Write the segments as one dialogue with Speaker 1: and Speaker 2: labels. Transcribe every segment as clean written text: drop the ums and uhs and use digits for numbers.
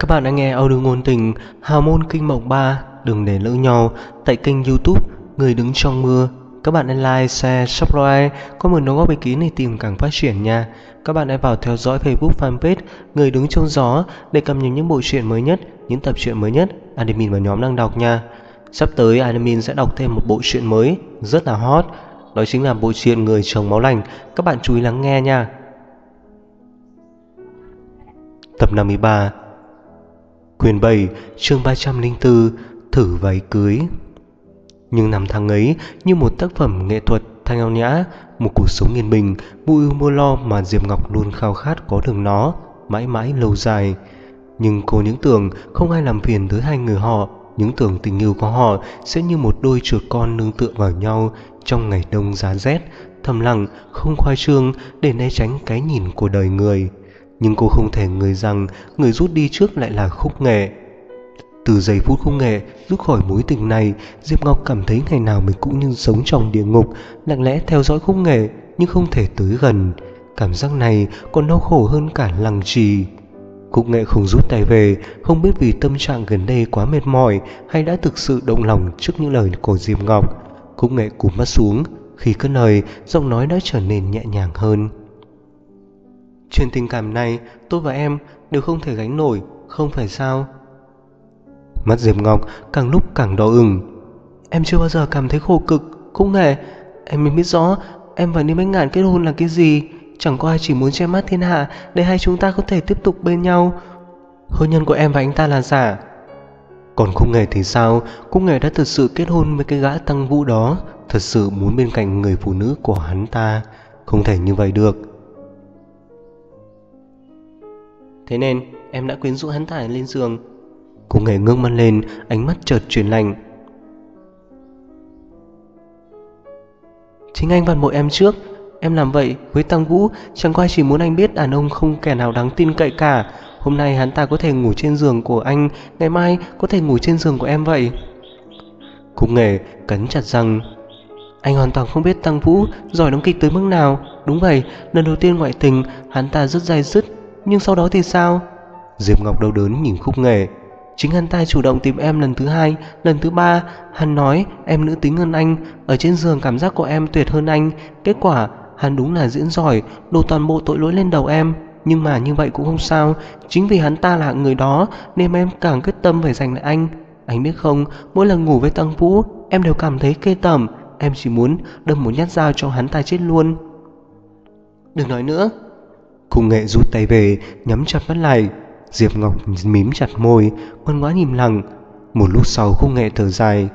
Speaker 1: Các bạn đang nghe audio ngôn tình Hào môn kinh mộng 3 Đừng để lỡ nhau tại kênh YouTube Người đứng trong mưa. Các bạn hãy like, share, subscribe, comment đóng góp ý kiến để tìm càng phát triển nha. Các bạn hãy vào theo dõi Facebook fanpage Người đứng trong gió để cập nhật những bộ truyện mới nhất, những tập truyện mới nhất admin và nhóm đang đọc nha. Sắp tới admin sẽ đọc thêm một bộ truyện mới rất là hot, đó chính là bộ truyện Người chồng máu lạnh. Các bạn chú ý lắng nghe nha. Tập 53, Quyền 7, chương 304, Thử váy cưới. Nhưng năm tháng ấy như một tác phẩm nghệ thuật thanh ao nhã, một cuộc sống yên bình, vô ưu vô lo mà Diệp Ngọc luôn khao khát có được nó mãi mãi lâu dài. Nhưng cô những tưởng không ai làm phiền tới hai người họ, những tưởng tình yêu của họ sẽ như một đôi chuột con nương tựa vào nhau trong ngày đông giá rét, thầm lặng không khoa trương để né tránh cái nhìn của đời người. Nhưng cô không thể ngờ rằng người rút đi trước lại là Khúc Nghệ. Từ giây phút Khúc Nghệ rút khỏi mối tình này, Diệp Ngọc cảm thấy ngày nào mình cũng như sống trong địa ngục, lặng lẽ theo dõi Khúc Nghệ nhưng không thể tới gần. Cảm giác này còn đau khổ hơn cả lăng trì. Khúc Nghệ không rút tay về, không biết vì tâm trạng gần đây quá mệt mỏi hay đã thực sự động lòng trước những lời của Diệp Ngọc. Khúc Nghệ cúi mắt xuống, khi cất lời, giọng nói đã trở nên nhẹ nhàng hơn. Chuyện tình cảm này tôi và em đều không thể gánh nổi, không phải sao? Mắt Diệp Ngọc càng lúc càng đỏ ửng. Em chưa bao giờ cảm thấy khổ cực, Khúc Nghệ. Em biết rõ em và Niêm Bách Ngạn kết hôn là cái gì. Chẳng có ai chỉ muốn che mắt thiên hạ để hai chúng ta có thể tiếp tục bên nhau. Hôn nhân của em và anh ta là giả. Còn Khúc Nghệ thì sao? Khúc Nghệ đã thật sự kết hôn với cái gã Tăng Vũ đó, thật sự muốn bên cạnh người phụ nữ của hắn ta. Không thể như vậy được. Thế nên em đã quyến rũ hắn ta lên giường. Khúc Nghệ ngước mắt lên, ánh mắt chợt chuyển lạnh. Chính anh phản bội em trước. Em làm vậy với Tăng Vũ chẳng qua chỉ muốn anh biết đàn ông không kẻ nào đáng tin cậy cả. Hôm nay hắn ta có thể ngủ trên giường của anh, ngày mai có thể ngủ trên giường của em vậy. Khúc Nghệ cắn chặt răng. Anh hoàn toàn không biết Tăng Vũ giỏi đóng kịch tới mức nào. Đúng vậy, lần đầu tiên ngoại tình hắn ta rất day dứt, nhưng sau đó thì sao? Diệp Ngọc đau đớn nhìn Khúc Nghệ. Chính hắn ta chủ động tìm em lần thứ hai, lần thứ ba. Hắn nói em nữ tính hơn anh, ở trên giường cảm giác của em tuyệt hơn anh. Kết quả hắn đúng là diễn giỏi, đổ toàn bộ tội lỗi lên đầu em. Nhưng mà như vậy cũng không sao. Chính vì hắn ta là người đó nên em càng quyết tâm phải giành lại anh. Anh biết không, mỗi lần ngủ với Tăng Vũ em đều cảm thấy ghê tởm. Em chỉ muốn đâm một nhát dao cho hắn ta chết luôn. Đừng nói nữa. Khúc Nghệ rút tay về, nhắm chặt mắt lại. Diệp Ngọc mím chặt môi, ngoan ngoãn im lặng. Một lúc sau Khúc Nghệ thở dài.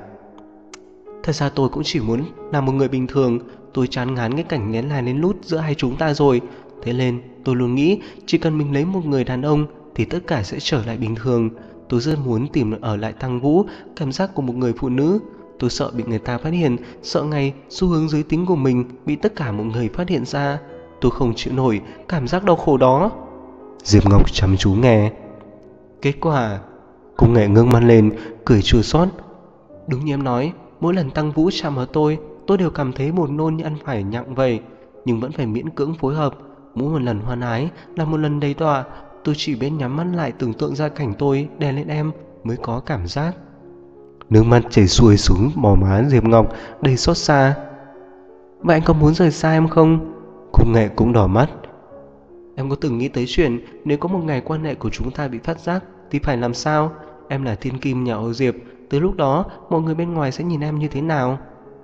Speaker 1: Thật ra tôi cũng chỉ muốn là một người bình thường. Tôi chán ngán cái cảnh lén lai lén lút giữa hai chúng ta rồi. Thế nên tôi luôn nghĩ chỉ cần mình lấy một người đàn ông thì tất cả sẽ trở lại bình thường. Tôi rất muốn tìm ở lại Tăng Vũ, cảm giác của một người phụ nữ. Tôi sợ bị người ta phát hiện, sợ ngày xu hướng giới tính của mình bị tất cả mọi người phát hiện ra. Tôi không chịu nổi cảm giác đau khổ đó. Diệp Ngọc chăm chú nghe. Kết quả Khúc Nghệ ngước mắt lên, cười chua xót. Đúng như em nói, mỗi lần Tăng Vũ chạm vào tôi đều cảm thấy buồn nôn như ăn phải nhặng vậy. Nhưng vẫn phải miễn cưỡng phối hợp. Mỗi một lần hoan ái là một lần đầy đọa. Tôi chỉ biết nhắm mắt lại tưởng tượng ra cảnh tôi đè lên em mới có cảm giác. Nước mắt chảy xuôi xuống mỏ má Diệp Ngọc đầy xót xa. Vậy anh có muốn rời xa em không? Khúc Nghệ cũng đỏ mắt. Em có từng nghĩ tới chuyện nếu có một ngày quan hệ của chúng ta bị phát giác thì phải làm sao? Em là thiên kim nhà họ Diệp, tới lúc đó mọi người bên ngoài sẽ nhìn em như thế nào?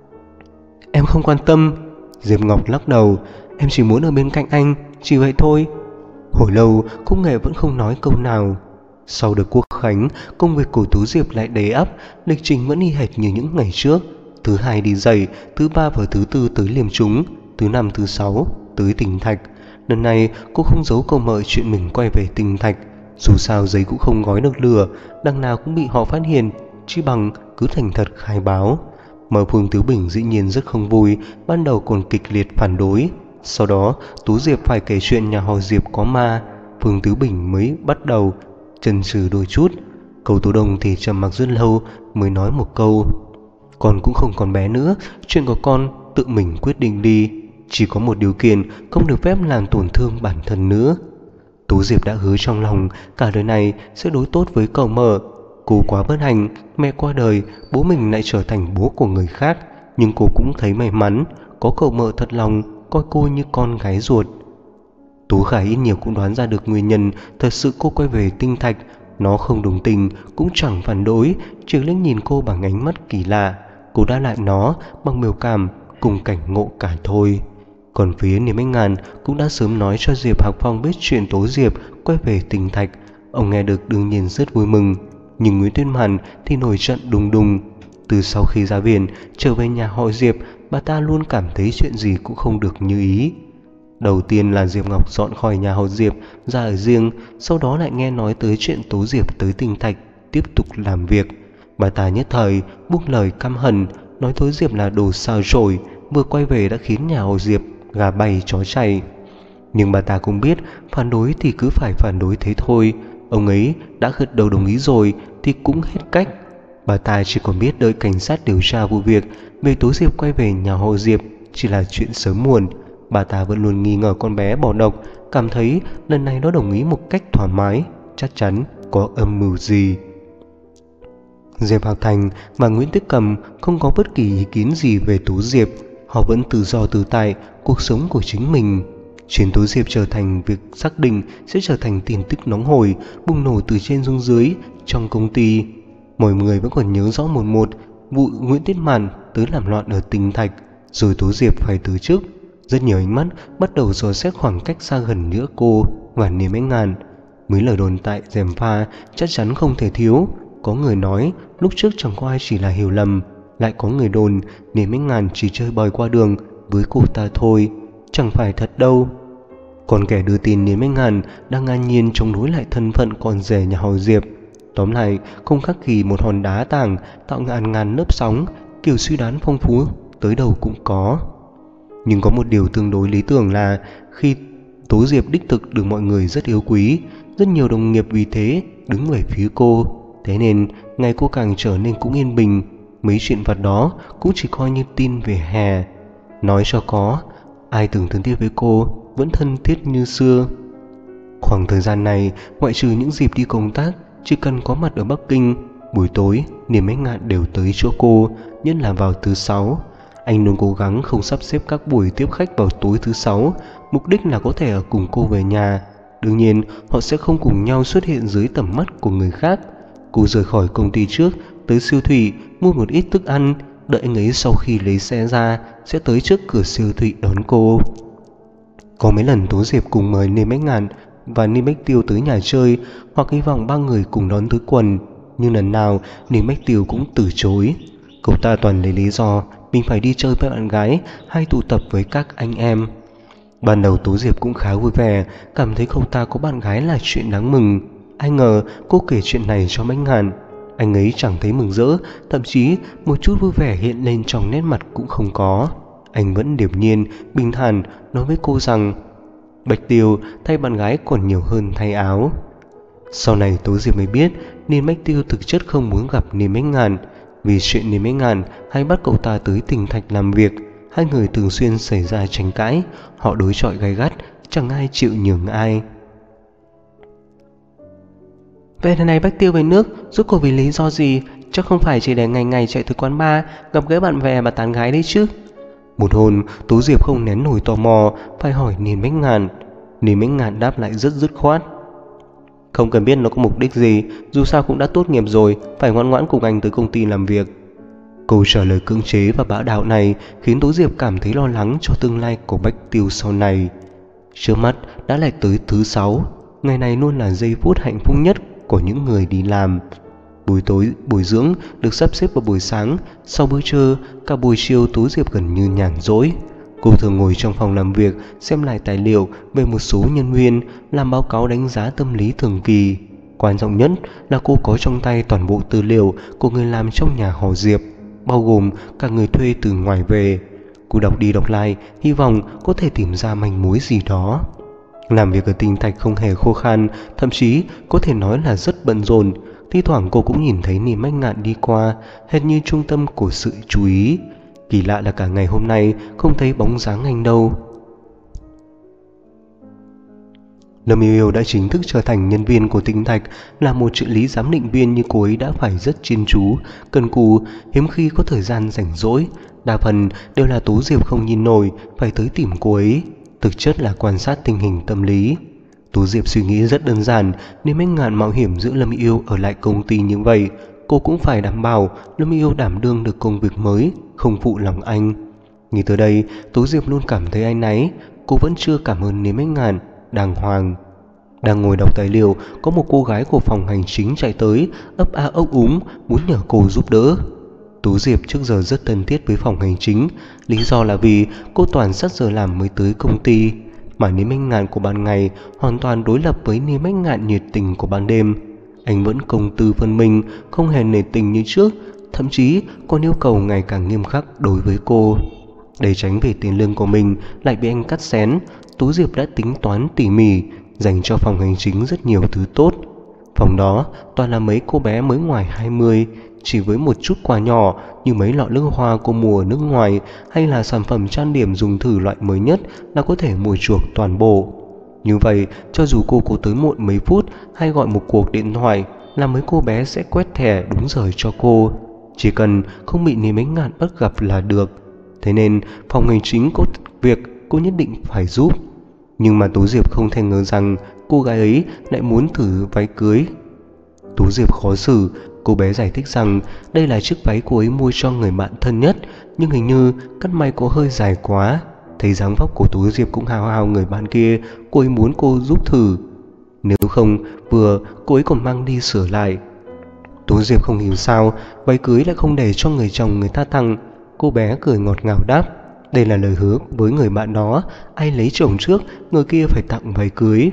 Speaker 1: Em không quan tâm. Diệp Ngọc lắc đầu. Em chỉ muốn ở bên cạnh anh, chỉ vậy thôi. Hồi lâu Khúc Nghệ vẫn không nói câu nào. Sau đợt quốc khánh, công việc của Tú Diệp lại đầy ắp. Lịch trình vẫn y hệt như những ngày trước. Thứ hai đi dạy, thứ ba và thứ tư tới liêm chúng, thứ năm thứ sáu tới Tinh Thạch. Lần này cô không giấu câu mời chuyện mình quay về Tinh Thạch. Dù sao giấy cũng không gói được lửa, đằng nào cũng bị họ phát hiện, chi bằng cứ thành thật khai báo. Mà Phương Tứ Bình dĩ nhiên rất không vui, ban đầu còn kịch liệt phản đối. Sau đó Tú Diệp phải kể chuyện nhà họ Diệp có ma, Phương Tứ Bình mới bắt đầu chần chừ đôi chút. Cầu Tú Đông thì trầm mặc rất lâu mới nói một câu. Con cũng không còn bé nữa, chuyện của con tự mình quyết định đi. Chỉ có một điều kiện, không được phép làm tổn thương bản thân nữa. Tú Diệp đã hứa trong lòng cả đời này sẽ đối tốt với cậu Mở. Cô quá bất hạnh, mẹ qua đời, bố mình lại trở thành bố của người khác. Nhưng cô cũng thấy may mắn, có cậu Mở thật lòng coi cô như con gái ruột. Tú Khải ít nhiều cũng đoán ra được nguyên nhân thật sự cô quay về Tinh Thạch. Nó không đồng tình, cũng chẳng phản đối, chỉ liếc nhìn cô bằng ánh mắt kỳ lạ. Cô đáp lại nó bằng biểu cảm cùng cảnh ngộ cả thôi. Còn phía Niềm Anh Ngàn cũng đã sớm nói cho Diệp Hạc Phong biết chuyện Tố Diệp quay về Tinh Thạch. Ông nghe được đương nhiên rất vui mừng, nhưng Nguyễn Tuyết Màn thì nổi trận đùng đùng. Từ sau khi ra viện trở về nhà họ Diệp, bà ta luôn cảm thấy chuyện gì cũng không được như ý. Đầu tiên là Diệp Ngọc dọn khỏi nhà họ Diệp ra ở riêng, sau đó lại nghe nói tới chuyện Tố Diệp tới Tinh Thạch tiếp tục làm việc. Bà ta nhất thời buông lời căm hận, nói Tố Diệp là đồ xào chổi, vừa quay về đã khiến nhà họ Diệp gà bay chó chạy. Nhưng bà ta cũng biết phản đối thì cứ phải phản đối thế thôi. Ông ấy đã gật đầu đồng ý rồi thì cũng hết cách. Bà ta chỉ còn biết đợi cảnh sát điều tra vụ việc về Tố Diệp quay về nhà họ Diệp chỉ là chuyện sớm muộn. Bà ta vẫn luôn nghi ngờ con bé bỏ độc, cảm thấy lần này nó đồng ý một cách thoải mái, chắc chắn có âm mưu gì. Diệp Hạc Thành và Nguyễn Tích Cầm không có bất kỳ ý kiến gì về Tố Diệp. Họ vẫn tự do tự tại cuộc sống của chính mình. Chuyện Tố Diệp trở thành việc xác định sẽ trở thành tin tức nóng hổi, bùng nổ từ trên xuống dưới trong công ty. Mọi người vẫn còn nhớ rõ một vụ Nguyễn Tiết Màn tới làm loạn ở Tinh Thạch, rồi Tố Diệp phải từ chức. Rất nhiều ánh mắt bắt đầu dò xét khoảng cách xa gần giữa cô và Niềm Anh Ngàn. Mấy lời đồn tại gièm pha chắc chắn không thể thiếu. Có người nói lúc trước chẳng có ai chỉ là hiểu lầm, lại có người đồn Niềm Anh Ngàn chỉ chơi bời qua đường với cô ta thôi, chẳng phải thật đâu. Còn kẻ đưa tin Niềm Anh Ngàn đang ngang nhiên chống đối lại thân phận con rể nhà họ Diệp. Tóm lại không khác gì một hòn đá tảng tạo ngàn ngàn lớp sóng, kiểu suy đoán phong phú tới đâu cũng có. Nhưng có một điều tương đối lý tưởng là khi Tố Diệp đích thực được mọi người rất yêu quý, rất nhiều đồng nghiệp vì thế đứng về phía cô. Thế nên ngày cô càng trở nên cũng yên bình, mấy chuyện vặt đó cũng chỉ coi như tin về hè. Nói cho có, ai từng thân thiết với cô vẫn thân thiết như xưa. Khoảng thời gian này, ngoại trừ những dịp đi công tác, chỉ cần có mặt ở Bắc Kinh, buổi tối Niềm Anh Ngạn đều tới chỗ cô, nhất là vào thứ Sáu. Anh luôn cố gắng không sắp xếp các buổi tiếp khách vào tối thứ Sáu, mục đích là có thể ở cùng cô về nhà. Đương nhiên, họ sẽ không cùng nhau xuất hiện dưới tầm mắt của người khác. Cô rời khỏi công ty trước, tới siêu thị mua một ít thức ăn, đợi anh ấy sau khi lấy xe ra sẽ tới trước cửa siêu thị đón cô. Có mấy lần Tố Diệp cùng mời Niềm Anh Ngạn và Niềm Bách Tiêu tới nhà chơi, hoặc hy vọng ba người cùng đón túi quần, nhưng lần nào Niềm Bách Tiêu cũng từ chối. Cậu ta toàn lấy lý do mình phải đi chơi với bạn gái hay tụ tập với các anh em. Ban đầu Tố Diệp cũng khá vui vẻ, cảm thấy cậu ta có bạn gái là chuyện đáng mừng. Ai ngờ cô kể chuyện này cho Bách Ngạn, anh ấy chẳng thấy mừng rỡ, thậm chí một chút vui vẻ hiện lên trong nét mặt cũng không có. Anh vẫn điềm nhiên, bình thản nói với cô rằng Bạch Tiêu thay bạn gái còn nhiều hơn thay áo. Sau này Tố Diệp mới biết Niềm Bách Tiêu thực chất không muốn gặp Niềm Bách Ngạn. Vì chuyện Niềm Bách Ngạn hay bắt cậu ta tới Tinh Thạch làm việc, hai người thường xuyên xảy ra tranh cãi, họ đối chọi gay gắt, chẳng ai chịu nhường ai. Vậy lần này Bách Tiêu về nước rốt cuộc vì lý do gì? Chắc không phải chỉ để ngày ngày chạy tới quán bar gặp gỡ bạn bè và tán gái đấy chứ? Một hôm Tố Diệp không nén nổi tò mò, phải hỏi Niềm Bách Ngạn. Niềm Bách Ngạn đáp lại rất dứt khoát: không cần biết nó có mục đích gì, dù sao cũng đã tốt nghiệp rồi, phải ngoan ngoãn cùng anh tới công ty làm việc. Câu trả lời cưỡng chế và bá đạo này khiến Tố Diệp cảm thấy lo lắng cho tương lai của Bách Tiêu sau này. Trước mắt đã lại tới thứ Sáu, ngày này luôn là giây phút hạnh phúc nhất của những người đi làm. Buổi tối bồi dưỡng được sắp xếp vào buổi sáng, sau bữa trưa cả buổi chiều Tố Diệp gần như nhàn rỗi. Cô thường ngồi trong phòng làm việc xem lại tài liệu về một số nhân viên, làm báo cáo đánh giá tâm lý thường kỳ. Quan trọng nhất là cô có trong tay toàn bộ tư liệu của người làm trong nhà họ Diệp, bao gồm cả người thuê từ ngoài về. Cô đọc đi đọc lại, hy vọng có thể tìm ra manh mối gì đó. Làm việc ở Tinh Thạch không hề khô khan, thậm chí có thể nói là rất bận rộn. Thi thoảng cô cũng nhìn thấy Niềm Bách Ngạn đi qua, hệt như trung tâm của sự chú ý. Kỳ lạ là cả ngày hôm nay không thấy bóng dáng anh đâu. Lâm Yêu Yêu đã chính thức trở thành nhân viên của Tinh Thạch. Là một trợ lý giám định viên như cô ấy đã phải rất chuyên chú, cần cù, hiếm khi có thời gian rảnh rỗi. Đa phần đều là Tố Diệp không nhìn nổi phải tới tìm cô ấy, thực chất là quan sát tình hình tâm lý. Tố Diệp suy nghĩ rất đơn giản, nếu anh Ngạn mạo hiểm giữ Lâm Yêu ở lại công ty như vậy, cô cũng phải đảm bảo Lâm Yêu đảm đương được công việc mới, không phụ lòng anh. Nghĩ tới đây, Tố Diệp luôn cảm thấy áy náy. Cô vẫn chưa cảm ơn Niêm Anh Ngạn đàng hoàng. Đang ngồi đọc tài liệu, có một cô gái của phòng hành chính chạy tới, ấp a ấp úng muốn nhờ cô giúp đỡ. Tố Diệp trước giờ rất thân thiết với phòng hành chính, lý do là vì cô toàn sát giờ làm mới tới công ty, mà Niêm Anh Ngạn của ban ngày hoàn toàn đối lập với Niêm Anh Ngạn nhiệt tình của ban đêm. Anh vẫn công tư phân minh, không hề nể tình như trước, thậm chí còn yêu cầu ngày càng nghiêm khắc đối với cô. Để tránh về tiền lương của mình lại bị anh cắt xén, Tố Diệp đã tính toán tỉ mỉ, dành cho phòng hành chính rất nhiều thứ tốt. Phòng đó toàn là mấy cô bé mới ngoài 20, chỉ với một chút quà nhỏ như mấy lọ nước hoa của mùa nước ngoài hay là sản phẩm trang điểm dùng thử loại mới nhất là có thể mua chuộc toàn bộ. Như vậy, cho dù cô có tới muộn mấy phút hay gọi một cuộc điện thoại là mấy cô bé sẽ quét thẻ đúng giờ cho cô, chỉ cần không bị Niêm Ánh Ngạn bắt gặp là được. Thế nên phòng hành chính có việc cô nhất định phải giúp. Nhưng mà Tố Diệp không thể ngờ rằng cô gái ấy lại muốn thử váy cưới. Tố Diệp khó xử, cô bé giải thích rằng đây là chiếc váy cô ấy mua cho người bạn thân nhất, nhưng hình như cắt may có hơi dài quá. Thấy dáng vóc của Tố Diệp cũng hao hao người bạn kia, cô ấy muốn cô giúp thử. Nếu không, vừa cô ấy còn mang đi sửa lại. Tố Diệp không hiểu sao váy cưới lại không để cho người chồng người ta tặng. Cô bé cười ngọt ngào đáp, đây là lời hứa với người bạn đó, ai lấy chồng trước người kia phải tặng váy cưới.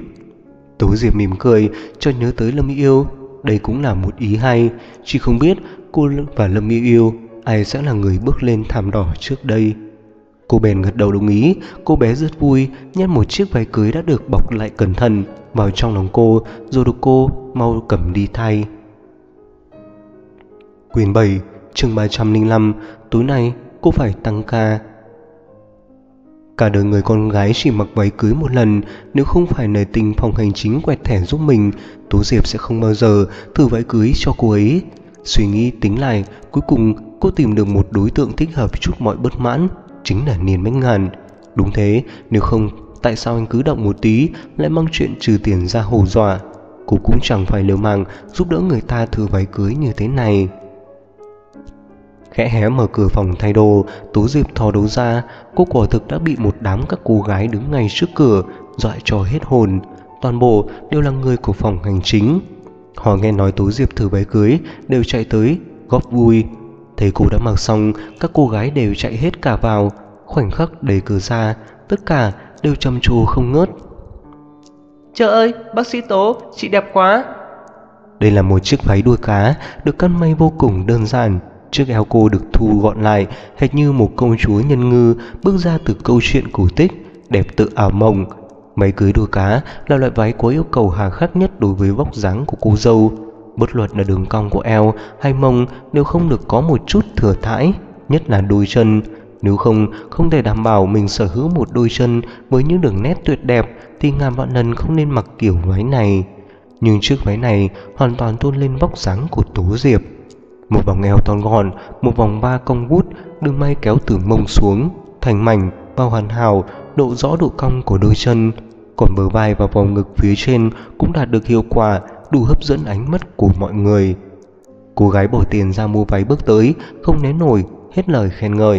Speaker 1: Tố Diệp mỉm cười, cho nhớ tới Lâm Yêu. Đây cũng là một ý hay, chỉ không biết cô và Lâm Yêu ai sẽ là người bước lên thảm đỏ trước đây. Cô bèn gật đầu đồng ý. Cô bé rất vui nhét một chiếc váy cưới đã được bọc lại cẩn thận vào trong lòng cô, rồi được cô mau cầm đi thay. Quyển 7, chương 305. Tối nay cô phải tăng ca. Cả đời người con gái chỉ mặc váy cưới một lần, nếu không phải nể tình phòng hành chính quẹt thẻ giúp mình, Tố Diệp sẽ không bao giờ thử váy cưới cho cô ấy. Suy nghĩ tính lại, cuối cùng cô tìm được một đối tượng thích hợp chút mọi bất mãn, chính là Niên Bách Ngàn. Đúng thế, nếu không tại sao anh cứ động một tí lại mang chuyện trừ tiền ra hù dọa. Cô cũng chẳng phải liều mạng giúp đỡ người ta thử váy cưới như thế này. Khẽ hé mở cửa phòng thay đồ, Tố Diệp thò đầu ra. Cô quả thực đã bị một đám các cô gái đứng ngay trước cửa dọa cho hết hồn. Toàn bộ đều là người của phòng hành chính. Họ nghe nói Tố Diệp thử váy cưới đều chạy tới góp vui. Thấy cô đã mặc xong, các cô gái đều chạy hết cả vào. Khoảnh khắc đẩy cửa ra, tất cả đều trầm trồ không ngớt.
Speaker 2: Trời ơi, bác sĩ Tố, chị đẹp quá.
Speaker 1: Đây là một chiếc váy đuôi cá được cắt may vô cùng đơn giản. Chiếc eo cô được thu gọn lại, hệt như một công chúa nhân ngư bước ra từ câu chuyện cổ tích, đẹp tự ảo mộng. Váy cưới đuôi cá là loại váy có yêu cầu hà khắc nhất đối với vóc dáng của cô dâu. Bất luận là đường cong của eo hay mông đều không được có một chút thừa thãi, nhất là đôi chân. Nếu không, không thể đảm bảo mình sở hữu một đôi chân với những đường nét tuyệt đẹp thì ngàn vạn lần không nên mặc kiểu váy này. Nhưng chiếc váy này hoàn toàn tôn lên vóc dáng của Tố Diệp. Một vòng eo thon gọn, một vòng ba cong vút, đường may kéo từ mông xuống, thành mảnh và hoàn hảo, độ rõ độ cong của đôi chân. Còn bờ vai và vòng ngực phía trên cũng đạt được hiệu quả, đủ hấp dẫn ánh mắt của mọi người. Cô gái bỏ tiền ra mua váy bước tới, không nén nổi, hết lời khen ngợi.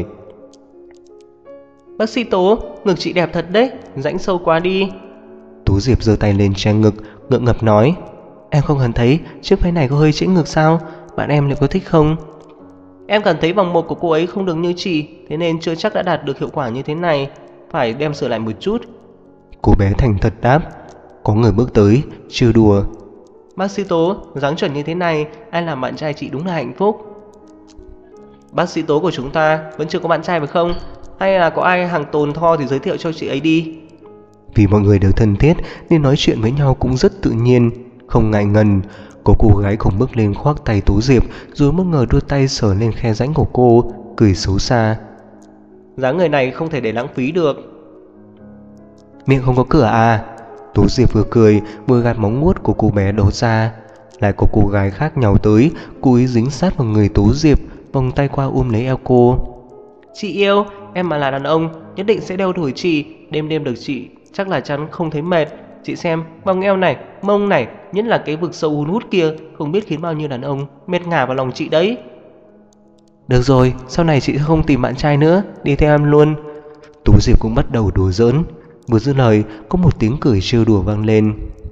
Speaker 2: Bác sĩ Tố, ngực chị đẹp thật đấy, rãnh sâu quá đi.
Speaker 1: Tố Diệp giơ tay lên che ngực, ngượng ngập nói, em không cần thấy chiếc váy này có hơi trễ ngực sao? Bạn em liệu có thích không?
Speaker 2: Em cảm thấy vòng một của cô ấy không được như chị, thế nên chưa chắc đã đạt được hiệu quả như thế này, phải đem sửa lại một chút.
Speaker 1: Cô bé thành thật đáp. Có người bước tới, trêu đùa,
Speaker 2: bác sĩ Tố, dáng chuẩn như thế này, ai làm bạn trai chị đúng là hạnh phúc. Bác sĩ Tố của chúng ta vẫn chưa có bạn trai phải không? Hay là có ai hàng tồn tho thì giới thiệu cho chị ấy đi.
Speaker 1: Vì mọi người đều thân thiết nên nói chuyện với nhau cũng rất tự nhiên, không ngại ngần. Có cô gái cùng bước lên khoác tay Tố Diệp, rồi bất ngờ đưa tay sờ lên khe rãnh của cô, cười xấu xa.
Speaker 2: Dáng người này không thể để lãng phí được.
Speaker 1: Miệng không có cửa à? Tú Diệp vừa cười vừa gạt móng vuốt của cô bé đó ra. Lại có cô gái khác nhào tới, cô ấy dính sát vào người Tú Diệp, vòng tay qua ôm lấy eo cô.
Speaker 2: Chị yêu, em mà là đàn ông nhất định sẽ đeo đuổi chị, đêm đêm được chị chắc là chắn không thấy mệt. Chị xem, vòng eo này, mông này, nhất là cái vực sâu hun hút kia, không biết khiến bao nhiêu đàn ông mệt ngả vào lòng chị đấy.
Speaker 1: Được rồi, sau này chị sẽ không tìm bạn trai nữa, đi theo em luôn. Tú Diệp cũng bắt đầu đùa giỡn. Vừa dứt lời, có một tiếng cười trêu đùa vang lên.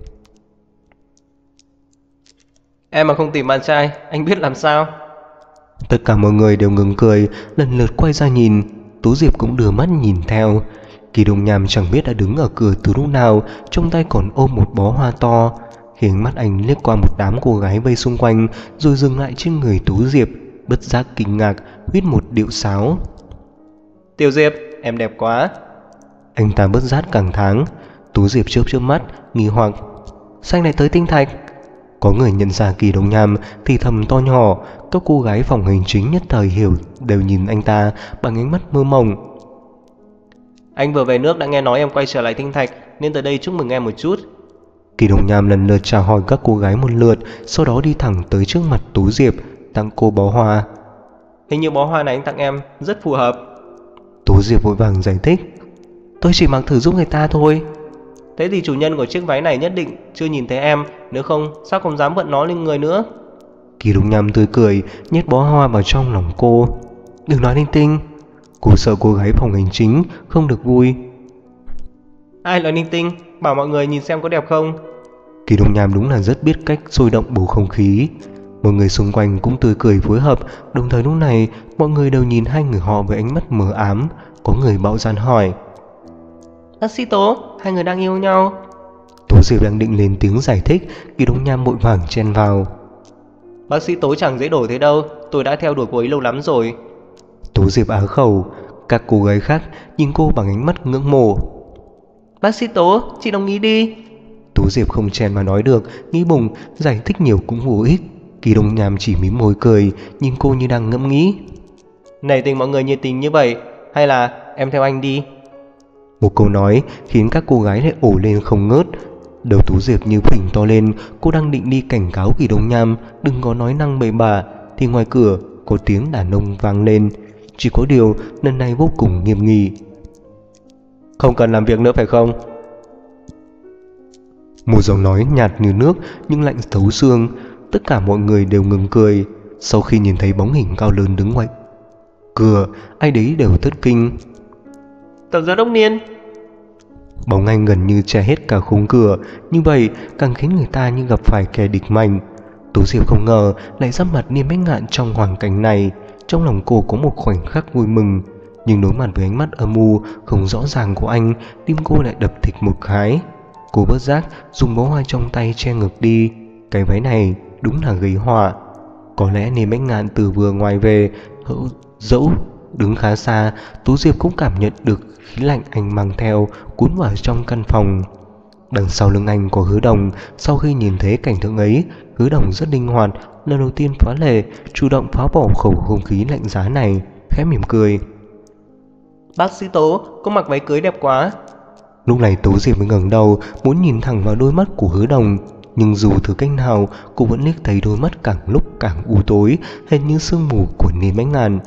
Speaker 2: Em mà không tìm bạn trai, anh biết làm sao?
Speaker 1: Tất cả mọi người đều ngừng cười, lần lượt quay ra nhìn. Tú Diệp cũng đưa mắt nhìn theo. Kỳ Đông Nham chẳng biết đã đứng ở cửa từ lúc nào, trong tay còn ôm một bó hoa to. Khi ánh mắt anh liếc qua một đám cô gái vây xung quanh, rồi dừng lại trên người Tú Diệp, bất giác kinh ngạc, huýt một điệu sáo.
Speaker 2: Tiểu Diệp, em đẹp quá.
Speaker 1: Anh ta bất giác cảm thán. Tú Diệp chớp chớp mắt, nghi hoặc. Sao anh lại tới Tinh Thạch? Có người nhận ra Kỳ Đông Nham thì thầm to nhỏ. Các cô gái phòng hành chính nhất thời hiểu, đều nhìn anh ta bằng ánh mắt mơ mộng.
Speaker 2: Anh vừa về nước đã nghe nói em quay trở lại Tinh Thạch, nên tới đây chúc mừng em một chút.
Speaker 1: Kỳ Đông Nham lần lượt chào hỏi các cô gái một lượt, sau đó đi thẳng tới trước mặt Tú Diệp, tặng cô bó hoa.
Speaker 2: Hình như bó hoa này anh tặng em rất phù hợp.
Speaker 1: Tú Diệp vội vàng giải thích. Tôi chỉ mặc thử giúp người ta thôi.
Speaker 2: Thế thì chủ nhân của chiếc váy này nhất định chưa nhìn thấy em, nếu không sao không dám vận nó lên người nữa.
Speaker 1: Kỳ Đông Nham tươi cười, nhét bó hoa vào trong lòng cô. Đừng nói linh tinh. Cô sợ cô gái phòng hành chính không được vui.
Speaker 2: Ai nói linh tinh, bảo mọi người nhìn xem có đẹp không.
Speaker 1: Kỳ Đông Nham đúng là rất biết cách sôi động bầu không khí. Mọi người xung quanh cũng tươi cười phối hợp. Đồng thời lúc này mọi người đều nhìn hai người họ với ánh mắt mờ ám. Có người bạo dạn hỏi.
Speaker 2: Bác sĩ Tố, hai người đang yêu nhau.
Speaker 1: Tố Diệp đang định lên tiếng giải thích, Kỳ Đông Nham vội vàng chen vào.
Speaker 2: Bác sĩ Tố chẳng dễ đổi thế đâu, tôi đã theo đuổi cô ấy lâu lắm rồi.
Speaker 1: Tố Diệp á khẩu. Các cô gái khác nhìn cô bằng ánh mắt ngưỡng mộ.
Speaker 2: Bác sĩ Tố, chị đồng ý đi.
Speaker 1: Tố Diệp không chen mà nói được, nghĩ bụng, giải thích nhiều cũng vô ích. Kỳ Đông Nham chỉ mím môi cười, nhìn cô như đang ngẫm nghĩ.
Speaker 2: Nể tình mọi người nhiệt tình như vậy, hay là em theo anh đi.
Speaker 1: Một câu nói khiến các cô gái lại ổ lên không ngớt. Đầu Tú Diệp như phình to lên. Cô đang định đi cảnh cáo Kỳ Đông Nham đừng có nói năng bậy bạ, thì ngoài cửa có tiếng đàn ông vang lên. Chỉ có điều lần này vô cùng nghiêm nghị.
Speaker 2: Không cần làm việc nữa phải không?
Speaker 1: Một giọng nói nhạt như nước nhưng lạnh thấu xương. Tất cả mọi người đều ngừng cười. Sau khi nhìn thấy bóng hình cao lớn đứng ngoài cửa, ai đấy đều thất kinh.
Speaker 2: Tổng giám đốc Niên.
Speaker 1: Bóng anh gần như che hết cả khung cửa, như vậy càng khiến người ta như gặp phải kẻ địch mạnh. Tú Diệp không ngờ lại giáp mặt Niên Bách Ngạn trong hoàn cảnh này. Trong lòng cô có một khoảnh khắc vui mừng, nhưng đối mặt với ánh mắt âm u không rõ ràng của anh, tim cô lại đập thịch một cái. Cô bất giác dùng bó hoa trong tay che ngược đi. Cái váy này đúng là gây họa. Có lẽ Niên Bách Ngạn từ vừa ngoài về, dẫu đứng khá xa, Tú Diệp cũng cảm nhận được khí lạnh anh mang theo cuốn vào trong căn phòng. Đằng sau lưng anh có Hứa Đồng. Sau khi nhìn thấy cảnh tượng ấy, Hứa Đồng rất linh hoạt, lần đầu tiên phá lệ, chủ động phá bỏ khẩu không khí lạnh giá này, khẽ mỉm cười.
Speaker 2: Bác sĩ Tố, cô mặc váy cưới đẹp quá.
Speaker 1: Lúc này Tú Diệp mới ngẩng đầu, muốn nhìn thẳng vào đôi mắt của Hứa Đồng, nhưng dù thử cách nào, cô vẫn liếc thấy đôi mắt càng lúc càng u tối, hệt như sương mù của Niên Bách Ngạn.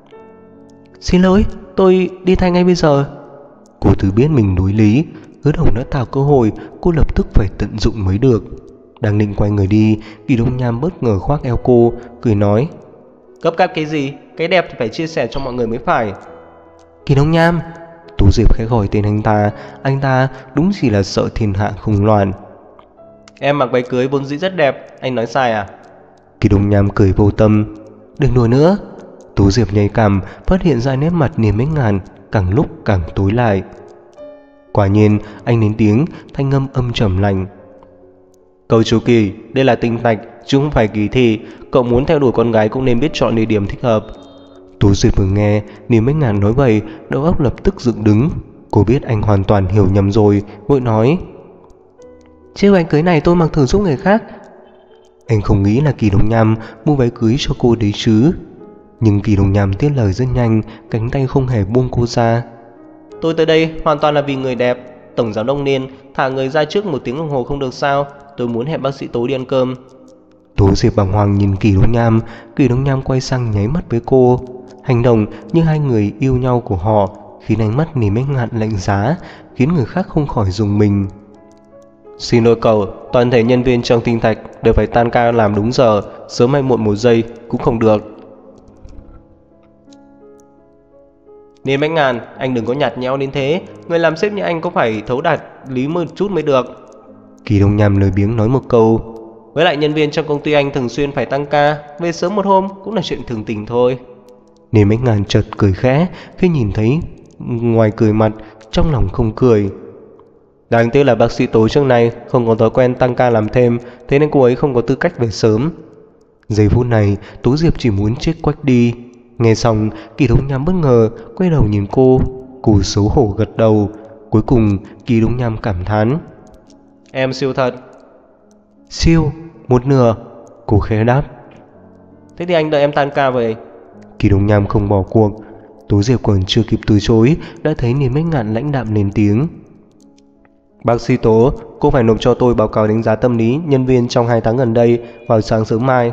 Speaker 1: Xin lỗi, tôi đi thay ngay bây giờ. Cô tự biết mình đối lý. Hứa Đồng đã tạo cơ hội, cô lập tức phải tận dụng mới được. Đang định quay người đi, Kỳ Đông Nham bất ngờ khoác eo cô, cười nói.
Speaker 2: Gấp gáp cái gì, cái đẹp thì phải chia sẻ cho mọi người mới phải.
Speaker 1: Kỳ Đông Nham. Tú Diệp khẽ gọi tên anh ta đúng chỉ là sợ thiên hạ không loạn.
Speaker 2: Em mặc váy cưới vốn dĩ rất đẹp, anh nói sai à?
Speaker 1: Kỳ Đông Nham cười vô tâm. Đừng đùa nữa. Tú Diệp nhạy cảm phát hiện ra nét mặt Niên Bách Ngạn càng lúc càng tối lại. Quả nhiên anh lên tiếng, thanh âm âm trầm lạnh. Cậu chú Kỳ, đây là Tinh Thạch chứ không phải kỳ thi. Cậu muốn theo đuổi con gái cũng nên biết chọn địa điểm thích hợp. Tú Diệp vừa nghe Niên Bách Ngạn nói vậy, đầu óc lập tức dựng đứng. Cô biết anh hoàn toàn hiểu nhầm rồi, vội nói. Chiếc váy cưới này tôi mặc thử giúp người khác. Anh không nghĩ là Kỳ Đông Nham mua váy cưới cho cô đấy chứ. Nhưng Kỳ Đông Nham tiết lời rất nhanh, cánh tay không hề buông cô ra.
Speaker 2: Tôi tới đây hoàn toàn là vì người đẹp. Tổng giám đốc Niên, thả người ra trước 1 tiếng đồng hồ không được sao? Tôi muốn hẹn bác sĩ Tố đi ăn cơm.
Speaker 1: Tố Diệp bàng hoàng nhìn Kỳ Đông Nham quay sang nháy mắt với cô. Hành động như hai người yêu nhau của họ khiến ánh mắt Lý Mách Ngạn lạnh giá, khiến người khác không khỏi rùng mình. Xin lỗi cậu, toàn thể nhân viên trong Tinh Thạch đều phải tan ca làm đúng giờ, sớm hay muộn 1 giây cũng không được.
Speaker 2: Lý Mách Ngạn, anh đừng có nhạt nhẽo đến thế. Người làm sếp như anh có phải thấu đạt lý một chút mới được.
Speaker 1: Kỳ Đông Nham lười biếng nói một câu.
Speaker 2: Với lại nhân viên trong công ty anh thường xuyên phải tăng ca, về sớm một hôm cũng là chuyện thường tình thôi.
Speaker 1: Lý Mách Ngạn chợt cười khẽ khi nhìn thấy ngoài cười mặt, trong lòng không cười. Đáng tiếc là bác sĩ Tố trước này không có thói quen tăng ca làm thêm, thế nên cô ấy không có tư cách về sớm. Giây phút này Tố Diệp chỉ muốn chết quách đi. Nghe xong, Kỳ Đông Nham bất ngờ quay đầu nhìn cô xấu hổ gật đầu. Cuối cùng Kỳ Đông Nham cảm thán.
Speaker 2: Em siêu thật.
Speaker 1: Siêu, 1/2, cô khẽ đáp.
Speaker 2: Thế thì anh đợi em tan ca về.
Speaker 1: Kỳ Đông Nham không bỏ cuộc. Tố Diệp còn chưa kịp từ chối đã thấy Lý Mách Ngạn lãnh đạm lên tiếng. Bác sĩ Tố, cô phải nộp cho tôi báo cáo đánh giá tâm lý nhân viên trong 2 tháng gần đây vào sáng sớm mai.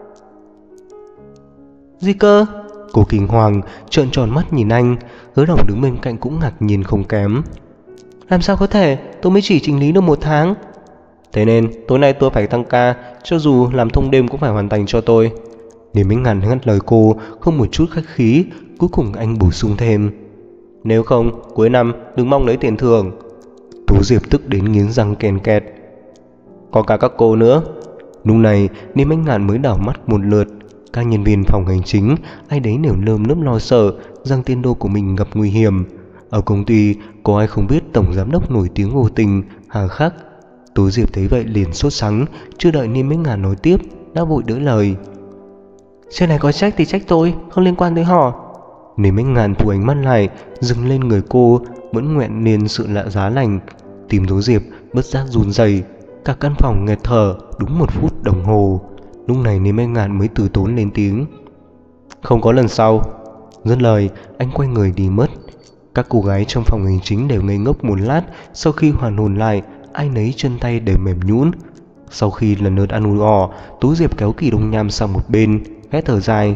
Speaker 2: Gì cơ?
Speaker 1: Cô kinh hoàng trợn tròn mắt nhìn anh. Hứa Đồng đứng bên cạnh cũng ngạc nhiên không kém.
Speaker 2: Làm sao có thể, tôi mới chỉ chỉnh lý được 1 tháng.
Speaker 1: Thế nên tối nay tôi phải tăng ca, cho dù làm thông đêm cũng phải hoàn thành cho tôi. Lý Mách Ngạn ngắt lời cô không một chút khách khí. Cuối cùng anh bổ sung thêm. Nếu không, cuối năm đừng mong lấy tiền thưởng. Tố Diệp tức đến nghiến răng ken kẹt. Có cả các cô nữa. Lúc này Lý Mách Ngạn mới đảo mắt một lượt. Các nhân viên phòng hành chính ai đấy đều nơm nớp lo sợ rằng tiền đô của mình gặp nguy hiểm. Ở công ty có ai không biết tổng giám đốc nổi tiếng Ngô Tình, hà khắc. Tố Diệp thấy vậy liền sốt sắng, chưa đợi Lý Mách Ngạn nói tiếp đã vội đỡ lời.
Speaker 2: Chuyện này có trách thì trách tôi, không liên quan tới họ.
Speaker 1: Lý Mách Ngạn thu ánh mắt lại dừng lên người cô, vẫn nguyện nên sự lạ giá lành. Tim Tố Diệp bất giác run rẩy, cả căn phòng nghẹt thở đúng 1 phút đồng hồ. Lúc này Lý Mách Ngạn mới từ tốn lên tiếng. Không có lần sau. Dứt lời anh quay người đi mất. Các cô gái trong phòng hành chính đều ngây ngốc một lát. Sau khi hoàn hồn lại, ai nấy chân tay đều mềm nhũn. Sau khi lần lượt ăn ủi ỏ, Tố Diệp kéo Kỳ Đông Nham sang một bên, khẽ thở dài.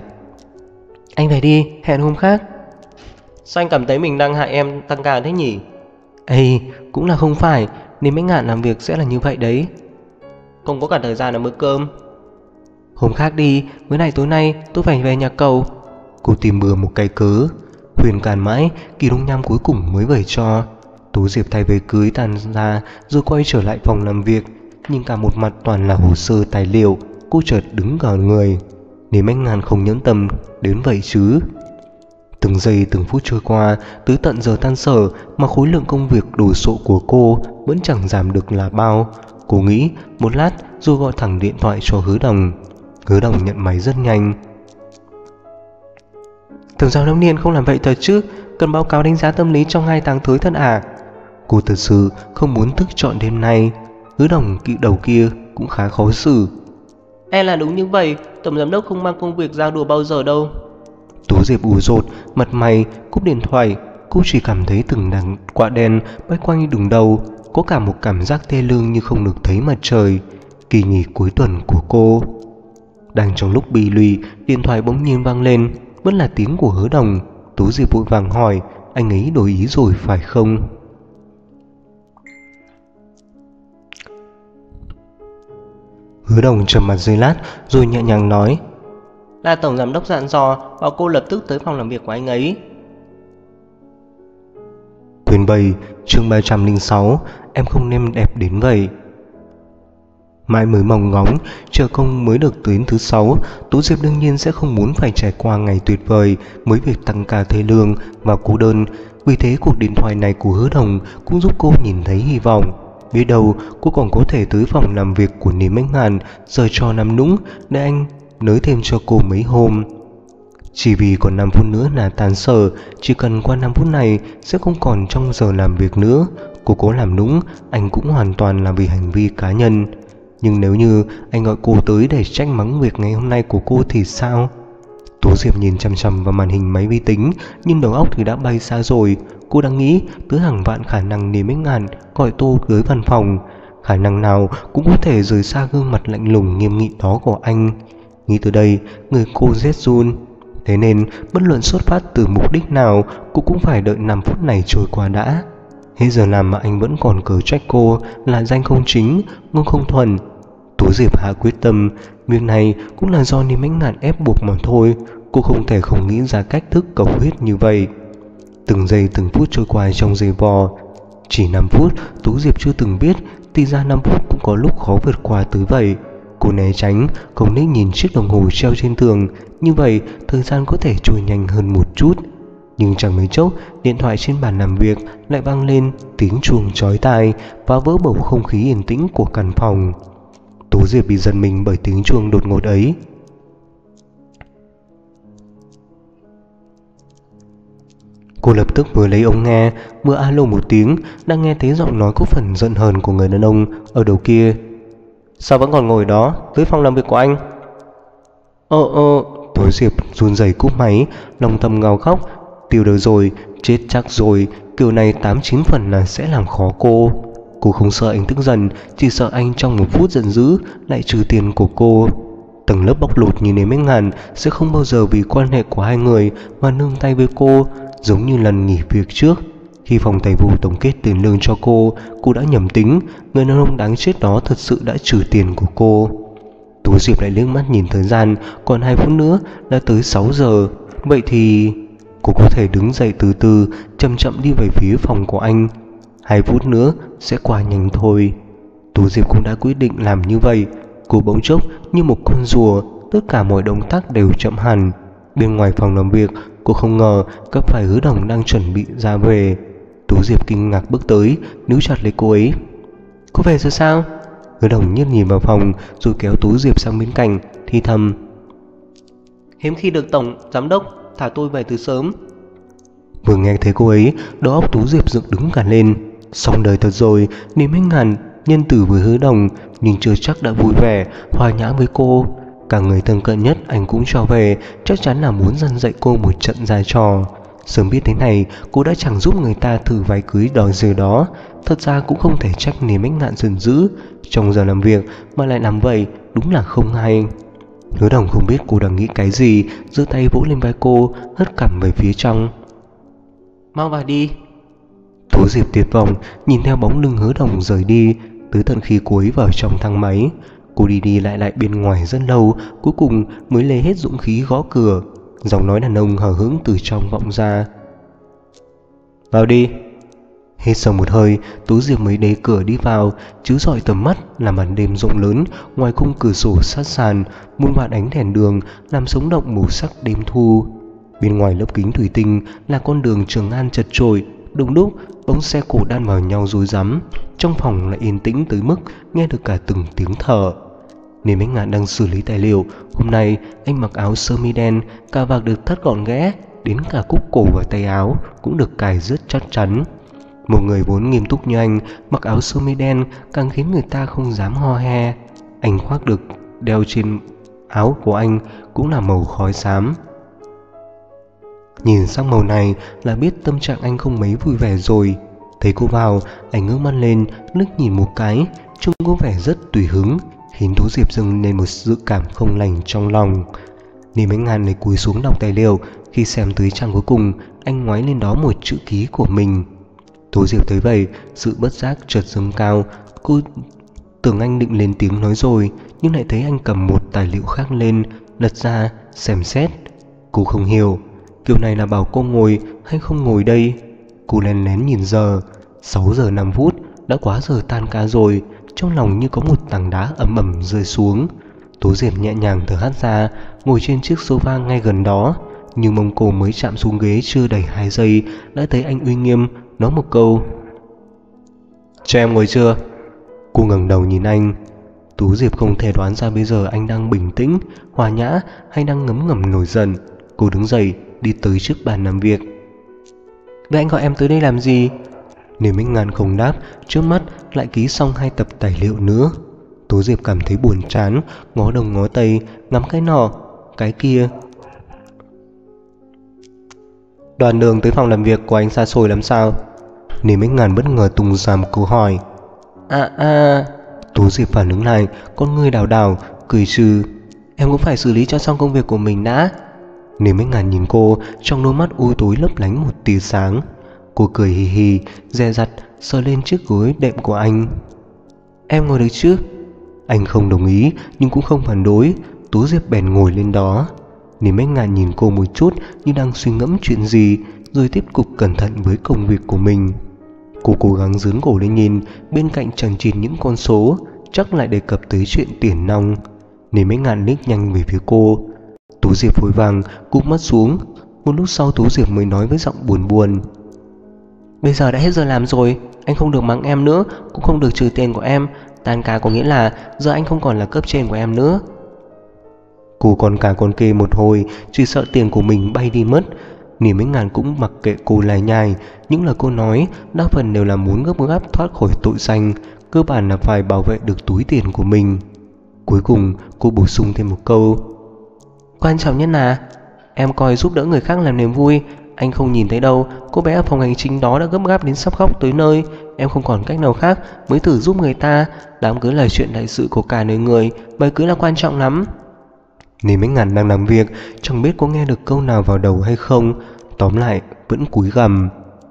Speaker 2: Anh phải đi, hẹn hôm khác. Sao anh cảm thấy mình đang hại em tăng ca thế nhỉ?
Speaker 1: Ê, cũng là không phải, Lý Mách Ngạn làm việc sẽ là như vậy đấy.
Speaker 2: Không có cả thời gian làm bữa cơm.
Speaker 1: Hôm khác đi, với này tối nay tôi phải về nhà cậu. Cô tìm bừa một cái cớ. Khuyên can mãi, Kỳ Đông Nham cuối cùng mới về cho. Tố Diệp thay về cưới tan ra rồi quay trở lại phòng làm việc. Nhưng cả một mặt toàn là hồ sơ tài liệu. Cô chợt đứng ngẩn người. Lý Mách Ngạn không nhẫn tâm đến vậy chứ. Từng giây từng phút trôi qua, tới tận giờ tan sở mà khối lượng công việc đồ sộ của cô vẫn chẳng giảm được là bao. Cô nghĩ một lát rồi gọi thẳng điện thoại cho Hứa Đồng. Hứa Đồng nhận máy rất nhanh.
Speaker 2: Tổng giám đốc Niên không làm vậy thật chứ? Cần báo cáo đánh giá tâm lý trong 2 tháng tới thật à?
Speaker 1: Cô thật sự không muốn thức trọn đêm nay. Hứa Đồng cựu đầu kia cũng khá khó xử.
Speaker 2: Là đúng như vậy, tổng giám đốc không mang công việc ra đùa bao giờ đâu.
Speaker 1: Tố Diệp ù rột, mặt mày cúp điện thoại. Cô chỉ cảm thấy từng đàn quạ đen bay quanh đỉnh đầu, có cả một cảm giác thê lương như không được thấy mặt trời. Kỳ nghỉ cuối tuần của cô. Đang trong lúc bi lụy, điện thoại bỗng nhiên vang lên, vẫn là tiếng của Hứa Đồng. Tố Diệp vội vàng hỏi, anh ấy đổi ý rồi phải không? Hứa Đồng trầm mặt giây lát rồi nhẹ nhàng nói,
Speaker 2: là tổng giám đốc dặn dò bảo cô lập tức tới phòng làm việc của anh ấy.
Speaker 1: Thuyền bầy chương 306, em không nên đẹp đến vậy. Mãi mới mong ngóng chờ công mới được đến thứ 6, Tố Diệp đương nhiên sẽ không muốn phải trải qua ngày tuyệt vời mới việc tăng ca thê lương và cô đơn. Vì thế cuộc điện thoại này của Hứa Đồng cũng giúp cô nhìn thấy hy vọng. Biết đâu cô còn có thể tới phòng làm việc của Lý Mách Ngạn giờ cho Nam Nũng để anh nới thêm cho cô mấy hôm. Chỉ vì còn 5 phút nữa là tan sở, chỉ cần qua 5 phút này sẽ không còn trong giờ làm việc nữa. Cô cố làm nũng, anh cũng hoàn toàn là vì hành vi cá nhân. Nhưng nếu như anh gọi cô tới để trách mắng việc ngày hôm nay của cô thì sao? Tố Diệp nhìn chằm chằm vào màn hình máy vi tính, nhưng đầu óc thì đã bay xa rồi. Cô đang nghĩ tới hàng vạn khả năng Niềm Ích Ngạn gọi cô tới văn phòng, khả năng nào cũng có thể rời xa gương mặt lạnh lùng nghiêm nghị đó của anh. Nghĩ từ đây, người cô rét run. Thế nên, bất luận xuất phát từ mục đích nào, cô cũng phải đợi 5 phút này trôi qua đã. Hết giờ làm mà anh vẫn còn cờ trách cô là danh không chính, ngôn không thuần. Tố Diệp hạ quyết tâm, việc này cũng là do Niềm Ích Ngạn ép buộc mà thôi. Cô không thể không nghĩ ra cách thức cầu huyết như vậy. Từng giây từng phút trôi qua trong giây vò. Chỉ 5 phút, Tố Diệp chưa từng biết thì ra 5 phút cũng có lúc khó vượt qua tới vậy. Cô né tránh, không nếch nhìn chiếc đồng hồ treo trên tường. Như vậy, thời gian có thể trôi nhanh hơn một chút. Nhưng chẳng mấy chốc, điện thoại trên bàn làm việc lại vang lên tiếng chuông chói tai, phá vỡ bầu không khí yên tĩnh của căn phòng. Tố Diệp bị giật mình bởi tiếng chuông đột ngột ấy. Cô lập tức vừa lấy ống nghe, vừa alo một tiếng, đang nghe thấy giọng nói có phần giận hờn của người đàn ông ở đầu kia. Sao vẫn còn ngồi đó, tới phòng làm việc của anh? Tố Diệp run rẩy cúp máy, lòng thầm gào khóc. Tiêu đời rồi, chết chắc rồi, kiểu này 89 phần là sẽ làm khó cô. Cô không sợ anh tức giận, chỉ sợ anh trong một phút giận dữ lại trừ tiền của cô. Tầng lớp bóc lột như Niềm Ích Ngạn sẽ không bao giờ vì quan hệ của hai người mà nương tay với cô, giống như lần nghỉ việc trước. Khi phòng tài vụ tổng kết tiền lương cho cô đã nhầm tính, người đàn ông đáng chết đó thật sự đã trừ tiền của cô. Tố Diệp lại liếc mắt nhìn thời gian, còn 2 phút nữa đã tới 6 giờ. Vậy thì cô có thể đứng dậy từ từ, chậm chậm đi về phía phòng của anh. 2 phút nữa sẽ qua nhanh thôi. Tố Diệp cũng đã quyết định làm như vậy. Cô bỗng chốc như một con rùa, tất cả mọi động tác đều chậm hẳn. Bên ngoài phòng làm việc, cô không ngờ gặp phải Hứa Đồng đang chuẩn bị ra về. Tố Diệp kinh ngạc bước tới, níu chặt lấy cô ấy. Cô về rồi sao? Hứa Đồng nhếch nhìn vào phòng rồi kéo Tố Diệp sang bên cạnh, thì thầm. Hiếm khi được tổng giám đốc thả tôi về từ sớm. Vừa nghe thấy cô ấy, đầu óc Tố Diệp dựng đứng cả lên. Xong đời thật rồi, Niềm Ích Ngạn nhân từ với Hứa Đồng, nhưng chưa chắc đã vui vẻ, hòa nhã với cô. Cả người thân cận nhất anh cũng cho về, chắc chắn là muốn dằn dạy cô một trận dài trò. Sớm biết thế này, cô đã chẳng giúp người ta thử váy cưới đòi giờ đó. Thật ra cũng không thể trách Niềm Ích Ngạn giận dữ, trong giờ làm việc mà lại làm vậy, đúng là không hay. Hứa Đồng không biết cô đang nghĩ cái gì, giơ tay vỗ lên vai cô, hất cằm về phía trong. Mau vào đi. Tố Diệp tuyệt vọng nhìn theo bóng lưng Hứa Đồng rời đi, tới tận khi cô ấy vào trong thang máy. Cô đi lại bên ngoài rất lâu, cuối cùng mới lấy hết dũng khí gõ cửa. Giọng nói đàn ông hờ hững từ trong vọng ra. Vào đi. Hết sau một hơi, Tố Diệp mới đẩy cửa đi vào, chiếu rọi tầm mắt là màn đêm rộng lớn, ngoài khung cửa sổ sát sàn, muôn vàn ánh đèn đường làm sống động màu sắc đêm thu. Bên ngoài lớp kính thủy tinh là con đường Trường An chật chội, đông đúc, bóng xe cộ đan vào nhau rối rắm. Trong phòng lại yên tĩnh tới mức nghe được cả từng tiếng thở. Niềm Ích Ngạn đang xử lý tài liệu. Hôm nay anh mặc áo sơ mi đen, cà vạt được thắt gọn ghẽ, đến cả cúc cổ và tay áo cũng được cài rất chắc chắn. Một người vốn nghiêm túc như anh mặc áo sơ mi đen càng khiến người ta không dám ho he. Anh khoác được đeo trên áo của anh cũng là màu khói xám. Nhìn sang màu này là biết tâm trạng anh không mấy vui vẻ rồi. Thấy cô vào, anh ngước mắt lên, liếc nhìn một cái, trông có vẻ rất tùy hứng, khiến Tố Diệp dâng lên một dự cảm không lành trong lòng. Niềm Ích Ngạn lấy cúi xuống đọc tài liệu. Khi xem tới trang cuối cùng, anh ngoáy lên đó một chữ ký của mình. Tố Diệp thấy vậy, sự bất giác chợt dâng cao. Cô tưởng anh định lên tiếng nói rồi, nhưng lại thấy anh cầm một tài liệu khác lên, lật ra xem xét. Cô không hiểu, kiểu này là bảo cô ngồi hay không ngồi đây. Cô lén lén nhìn giờ, 6 giờ 5 phút, đã quá giờ tan ca rồi. Trong lòng như có một tảng đá ầm ầm rơi xuống. Tố Diệp nhẹ nhàng thở hắt ra, ngồi trên chiếc sofa ngay gần đó. Nhưng mông cô mới chạm xuống ghế chưa đầy 2 giây, đã thấy anh uy nghiêm nói một câu. Cho em ngồi chưa? Cô ngẩng đầu nhìn anh. Tố Diệp không thể đoán ra bây giờ anh đang bình tĩnh, hòa nhã hay đang ngấm ngầm nổi giận. Cô đứng dậy, đi tới trước bàn làm việc. Vậy anh gọi em tới đây làm gì? Niềm Ích Ngạn không đáp, trước mắt lại ký xong 2 tập tài liệu nữa. Tố Diệp cảm thấy buồn chán, ngó đông ngó tây, ngắm cái nọ, cái kia. Đoạn đường tới phòng làm việc của anh xa xôi lắm sao? Niềm Bách Ngàn bất ngờ tung ra một câu hỏi. Tú Diệp phản ứng lại, con người đảo đảo, cười trừ. Em cũng phải xử lý cho xong công việc của mình đã. Niềm Bách Ngàn nhìn cô, trong đôi mắt u tối lấp lánh một tia sáng. Cô cười hì hì, dè dặt sờ lên chiếc gối đệm của anh. Em ngồi được chứ? Anh không đồng ý nhưng cũng không phản đối. Tú Diệp bèn ngồi lên đó. Niềm Bách Ngàn nhìn cô một chút như đang suy ngẫm chuyện gì, rồi tiếp tục cẩn thận với công việc của mình. Cô cố gắng dướn cổ lên nhìn, bên cạnh chằng chịt những con số, chắc lại đề cập tới chuyện tiền nong. Niềm Bách Ngàn liếc nhanh về phía cô. Tú Diệp vội vàng cụp mắt xuống. Một lúc sau Tú Diệp mới nói với giọng buồn buồn. Bây giờ đã hết giờ làm rồi, anh không được mắng em nữa, cũng không được trừ tiền của em. Tan ca có nghĩa là giờ anh không còn là cấp trên của em nữa. Cô còn cả con kê một hồi, chỉ sợ tiền của mình bay đi mất. Niềm Bách Ngàn cũng mặc kệ cô lải nhải. Những lời cô nói đa phần đều là muốn gấp gáp thoát khỏi tội danh, cơ bản là phải bảo vệ được túi tiền của mình. Cuối cùng cô bổ sung thêm một câu. Quan trọng nhất là em coi giúp đỡ người khác làm niềm vui. Anh không nhìn thấy đâu, cô bé ở phòng hành chính đó đã gấp gáp đến sắp khóc tới nơi. Em không còn cách nào khác mới thử giúp người ta. Đám cưới là chuyện đại sự của cả đời người, bày cưới là quan trọng lắm. Niềm Bách Ngàn đang làm việc, chẳng biết có nghe được câu nào vào đầu hay không. Tóm lại vẫn cúi gằm.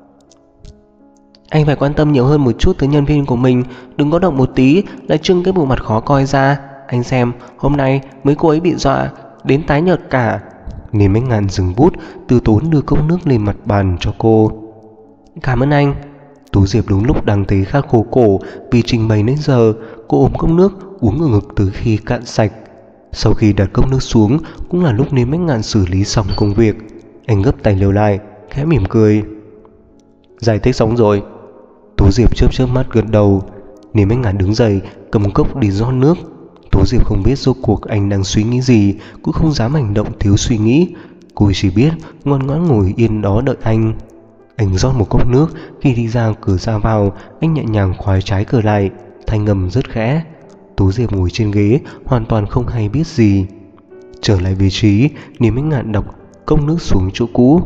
Speaker 1: Anh phải quan tâm nhiều hơn một chút tới nhân viên của mình, đừng có động một tí lại trưng cái bộ mặt khó coi ra. Anh xem, hôm nay mấy cô ấy bị dọa đến tái nhợt cả. Niềm Bách Ngàn dừng bút, từ tốn đưa cốc nước lên mặt bàn cho cô. Cảm ơn anh. Tú Diệp đúng lúc đang thấy khát khô cổ vì trình bày nãy giờ. Cô ôm cốc nước uống ở ngực từ khi cạn sạch. Sau khi đặt cốc nước xuống cũng là lúc Niềm Bách Ngàn xử lý xong công việc. Anh gấp tài liệu lại, khẽ mỉm cười. Giải thích xong rồi. Tú Diệp chớp chớp mắt gật đầu. Niềm Bách Ngàn đứng dậy, cầm cốc đi rót nước. Tú Diệp không biết rốt cuộc anh đang suy nghĩ gì, cũng không dám hành động thiếu suy nghĩ. Cô chỉ biết ngoan ngoãn ngồi yên đó đợi anh. Anh rót một cốc nước, khi đi ra cửa ra vào, anh nhẹ nhàng khóa trái cửa lại, thanh âm rất khẽ. Tú Diệp ngồi trên ghế, hoàn toàn không hay biết gì. Trở lại vị trí, Niềm Bách Ngạn đọc cốc nước xuống chỗ cũ.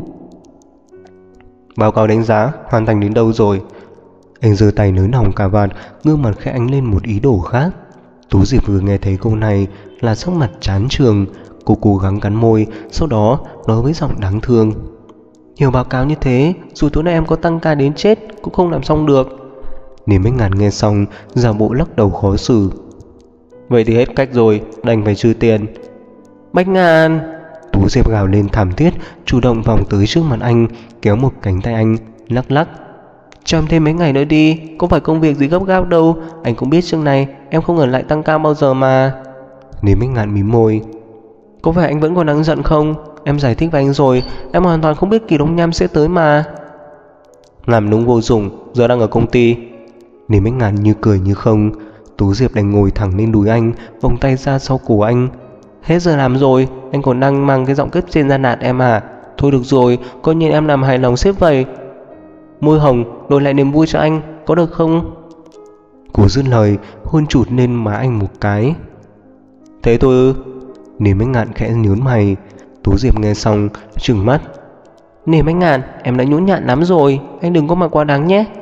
Speaker 1: Báo cáo đánh giá hoàn thành đến đâu rồi? Anh giơ tay nới lỏng cà vạt, gương mặt khẽ ánh lên một ý đồ khác. Tú Diệp vừa nghe thấy câu này là sắc mặt chán chường. Cô cố gắng cắn môi, sau đó nói với giọng đáng thương. Nhiều báo cáo như thế, dù tối nay em có tăng ca đến chết cũng không làm xong được. Niềm Bách Ngạn nghe xong, giả bộ lắc đầu khó xử. Vậy thì hết cách rồi, đành phải trừ tiền. Bách Ngạn! Tú Diệp gào lên thảm thiết, chủ động vòng tới trước mặt anh, kéo một cánh tay anh, lắc lắc. Cho em thêm mấy ngày nữa đi, không phải công việc gì gấp gáp đâu. Anh cũng biết trước này em không ở lại tăng ca bao giờ mà. Niềm Bách Ngạn mím môi. Có phải anh vẫn còn đang giận không? Em giải thích với anh rồi, em hoàn toàn không biết Kỳ Đông Nham sẽ tới mà. Làm đúng vô dụng, giờ đang ở công ty. Niềm Bách Ngạn như cười như không. Tú Diệp đành ngồi thẳng lên đùi anh, vòng tay ra sau cổ anh. Hết giờ làm rồi, anh còn đang mang cái giọng cấp trên ra nạt em à? Thôi được rồi, coi như em làm hài lòng sếp vậy. Môi hồng đổi lại niềm vui cho anh, có được không? Cô dứt lời, hôn chụt lên má anh một cái. Thế thôi ư? Niềm Bách Ngạn khẽ nhướng mày. Tú Diệp nghe xong trừng mắt. Niềm Bách Ngạn, em đã nhũn nhạn lắm rồi, anh đừng có mà quá đáng nhé.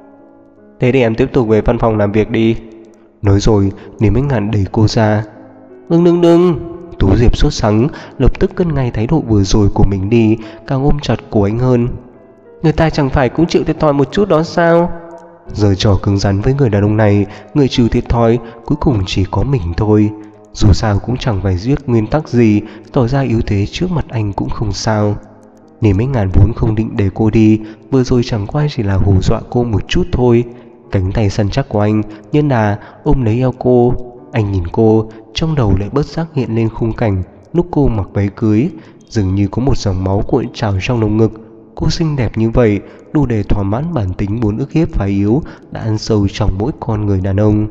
Speaker 1: Thế thì em tiếp tục về văn phòng làm việc đi. Nói rồi Niềm Bách Ngạn đẩy cô ra. Đừng. Tú Diệp sốt sắng, lập tức cân ngay thái độ vừa rồi của mình đi, càng ôm chặt cổ anh hơn. Người ta chẳng phải cũng chịu thiệt thòi một chút đó sao? Giờ trò cứng rắn với người đàn ông này, người chịu thiệt thòi cuối cùng chỉ có mình thôi. Dù sao cũng chẳng phải giết nguyên tắc gì, tỏ ra yếu thế trước mặt anh cũng không sao. Niềm Bách Ngạn vốn không định để cô đi, vừa rồi chẳng qua chỉ là hù dọa cô một chút thôi. Cánh tay săn chắc của anh nhân đà ôm lấy eo cô. Anh nhìn cô, trong đầu lại bất giác hiện lên khung cảnh lúc cô mặc váy cưới, dường như có một dòng máu cuộn trào trong lồng ngực. Cô xinh đẹp như vậy, đủ để thỏa mãn bản tính muốn ức hiếp phái yếu đã ăn sâu trong mỗi con người đàn ông.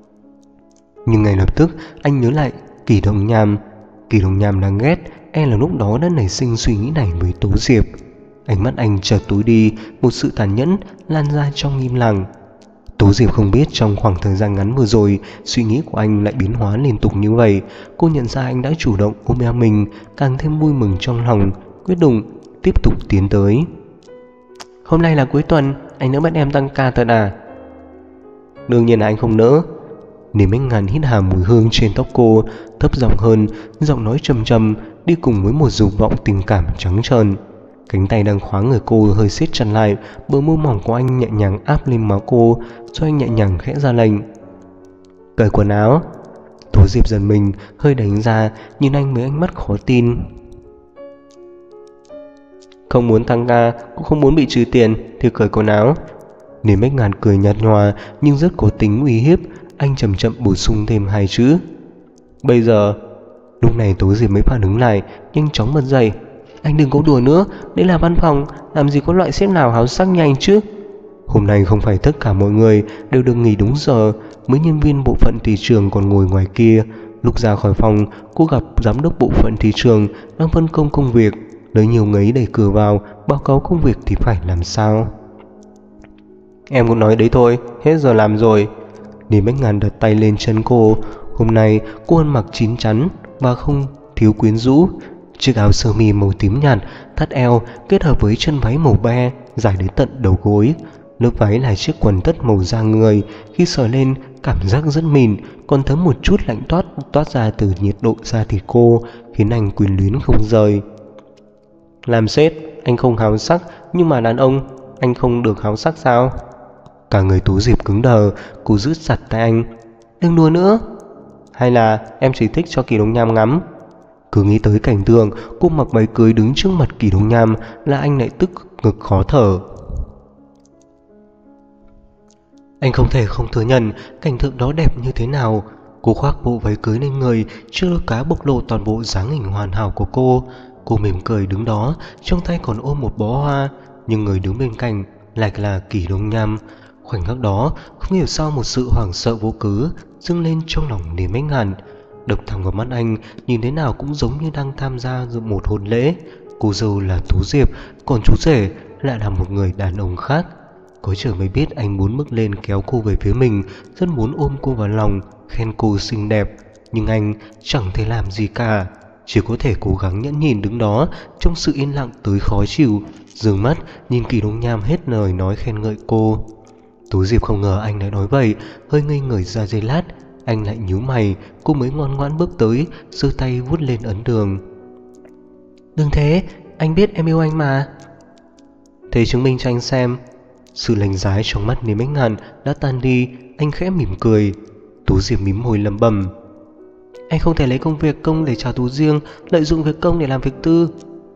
Speaker 1: Nhưng ngay lập tức anh nhớ lại Kỳ Đông Nham. Kỳ Đông Nham đáng ghét, là lúc đó đã nảy sinh suy nghĩ này với Tú Diệp. Ánh mắt anh chợt tối đi, một sự tàn nhẫn lan ra trong im lặng. Tú Diệp không biết trong khoảng thời gian ngắn vừa rồi, suy nghĩ của anh lại biến hóa liên tục như vậy. Cô nhận ra anh đã chủ động ôm eo mình, càng thêm vui mừng trong lòng, quyết định tiếp tục tiến tới. Hôm nay là cuối tuần, anh nỡ bắt em tăng ca thật à? Đương nhiên là anh không nỡ. Niềm Anh Ngàn hít hà mùi hương trên tóc cô, thấp giọng hơn, giọng nói trầm trầm đi cùng với một dục vọng tình cảm trắng trợn. Cánh tay đang khóa người cô hơi siết chặt lại, bờ môi mỏng của anh nhẹ nhàng áp lên má cô, cho anh nhẹ nhàng khẽ ra lệnh. Cởi quần áo. Tố Diệp giật mình, hơi đánh ra, nhìn anh với ánh mắt khó tin. Không muốn tăng ca, cũng không muốn bị trừ tiền, thì cởi quần áo. Niềm Anh Ngàn cười nhạt nhòa nhưng rất có tính uy hiếp. Anh chậm chậm bổ sung thêm hai chữ: bây giờ. Lúc này Tố Diệp mới phản ứng lại, nhanh chóng bật dậy. Anh đừng có đùa nữa, đây là văn phòng, làm gì có loại sếp nào háo sắc như anh chứ. Hôm nay không phải tất cả mọi người đều được nghỉ đúng giờ, mấy nhân viên bộ phận thị trường còn ngồi ngoài kia. Lúc ra khỏi phòng, cô gặp giám đốc bộ phận thị trường đang phân công công việc, lấy nhiều ngấy đẩy cửa vào, báo cáo công việc thì phải làm sao. Em cũng nói đấy thôi, hết giờ làm rồi. Niềm Anh Ngàn đặt tay lên chân cô. Hôm nay cô ăn mặc chín chắn và không thiếu quyến rũ. Chiếc áo sơ mi màu tím nhạt thắt eo kết hợp với chân váy màu be dài đến tận đầu gối. Lớp váy là chiếc quần tất màu da người, khi sờ lên cảm giác rất mịn, còn thấm một chút lạnh toát ra từ nhiệt độ da thịt cô, khiến anh quyến luyến không rời. Làm sếp, anh không háo sắc, nhưng mà đàn ông, anh không được háo sắc sao? Cả người Tố Diệp cứng đờ, cô giữ chặt tay anh. Đừng đùa nữa. Hay là em chỉ thích cho Kỳ Đông Nham ngắm? Cứ nghĩ tới cảnh tượng cô mặc váy cưới đứng trước mặt Kỳ Đông Nham là anh lại tức ngực khó thở. Anh không thể không thừa nhận cảnh tượng đó đẹp như thế nào. Cô khoác bộ váy cưới lên người, chiếc đôi cá bộc lộ toàn bộ dáng hình hoàn hảo của cô. Cô mỉm cười đứng đó, trong tay còn ôm một bó hoa, nhưng người đứng bên cạnh lại là Kỳ Đông Nham. Khoảnh khắc đó, không hiểu sao một sự hoảng sợ vô cớ dâng lên trong lòng Niềm Anh Ngàn. Đập thẳng vào mắt anh, nhìn thế nào cũng giống như đang tham gia một hôn lễ. Cô dâu là Tố Diệp, còn chú rể lại là một người đàn ông khác. Có trời mới biết anh muốn bước lên kéo cô về phía mình, rất muốn ôm cô vào lòng, khen cô xinh đẹp. Nhưng anh chẳng thể làm gì cả, chỉ có thể cố gắng nhẫn nhịn đứng đó trong sự yên lặng tới khó chịu, dừng mắt nhìn Kỳ Đông Nham hết lời nói khen ngợi cô. Tố Diệp không ngờ anh lại nói vậy, hơi ngây người ra giây lát, anh lại nhíu mày. Cô mới ngoan ngoãn bước tới, giơ tay vuốt lên ấn đường. Đừng thế, anh biết em yêu anh mà. Thế chứng minh cho anh xem. Sự lạnh giá trong mắt Niềm Anh Ngàn đã tan đi, anh khẽ mỉm cười. Tố Diệp mím môi lẩm bẩm. Anh không thể lấy công việc công để trả thù riêng, lợi dụng việc công để làm việc tư.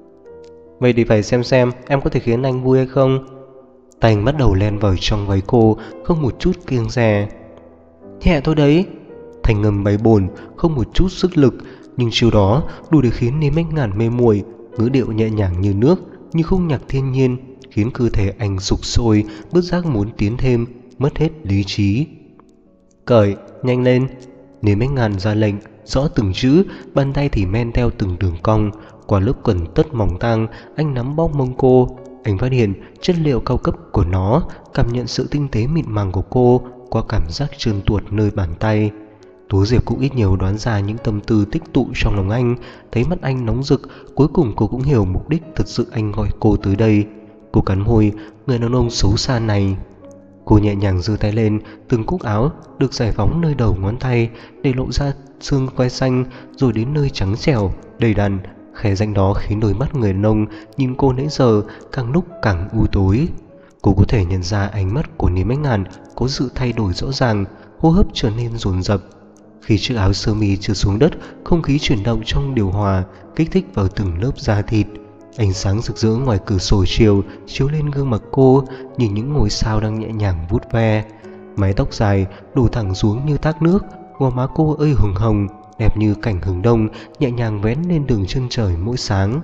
Speaker 1: Vậy thì phải xem em có thể khiến anh vui hay không. Tay anh bắt đầu len vào trong váy cô, không một chút kiêng dè. Nhẹ thôi đấy. Thành âm bay bồn, không một chút sức lực, nhưng chiều đó đủ để khiến Niềm Anh Ngàn mê muội. Ngữ điệu nhẹ nhàng như nước, như khung nhạc thiên nhiên, khiến cơ thể anh sục sôi, bất giác muốn tiến thêm, mất hết lý trí. Cởi, nhanh lên. Niềm Anh Ngàn ra lệnh, rõ từng chữ, bàn tay thì men theo từng đường cong. Qua lớp quần tất mỏng tang, anh nắm bóp mông cô. Anh phát hiện chất liệu cao cấp của nó, cảm nhận sự tinh tế mịn màng của cô qua cảm giác trơn tuột nơi bàn tay. Tố Diệp cũng ít nhiều đoán ra những tâm tư tích tụ trong lòng anh. Thấy mắt anh nóng rực, cuối cùng cô cũng hiểu mục đích thật sự anh gọi cô tới đây. Cô cắn môi, người đàn ông xấu xa này. Cô nhẹ nhàng giơ tay lên, từng cúc áo được giải phóng nơi đầu ngón tay để lộ ra xương quai xanh, rồi đến nơi trắng trẻo đầy đặn. Khe rãnh đó khiến đôi mắt người đàn ông nhìn cô nãy giờ càng lúc càng u tối. Cô có thể nhận ra ánh mắt của Niềm Anh Ngàn có sự thay đổi rõ ràng, hô hấp trở nên dồn dập. Khi chiếc áo sơ mi trượt xuống đất, không khí chuyển động trong điều hòa kích thích vào từng lớp da thịt. Ánh sáng rực rỡ ngoài cửa sổ chiều chiếu lên gương mặt cô như những ngôi sao đang nhẹ nhàng vuốt ve. Mái tóc dài đổ thẳng xuống như thác nước, gò má cô ơi hừng hồng, đẹp như cảnh hừng đông nhẹ nhàng vén lên đường chân trời mỗi sáng.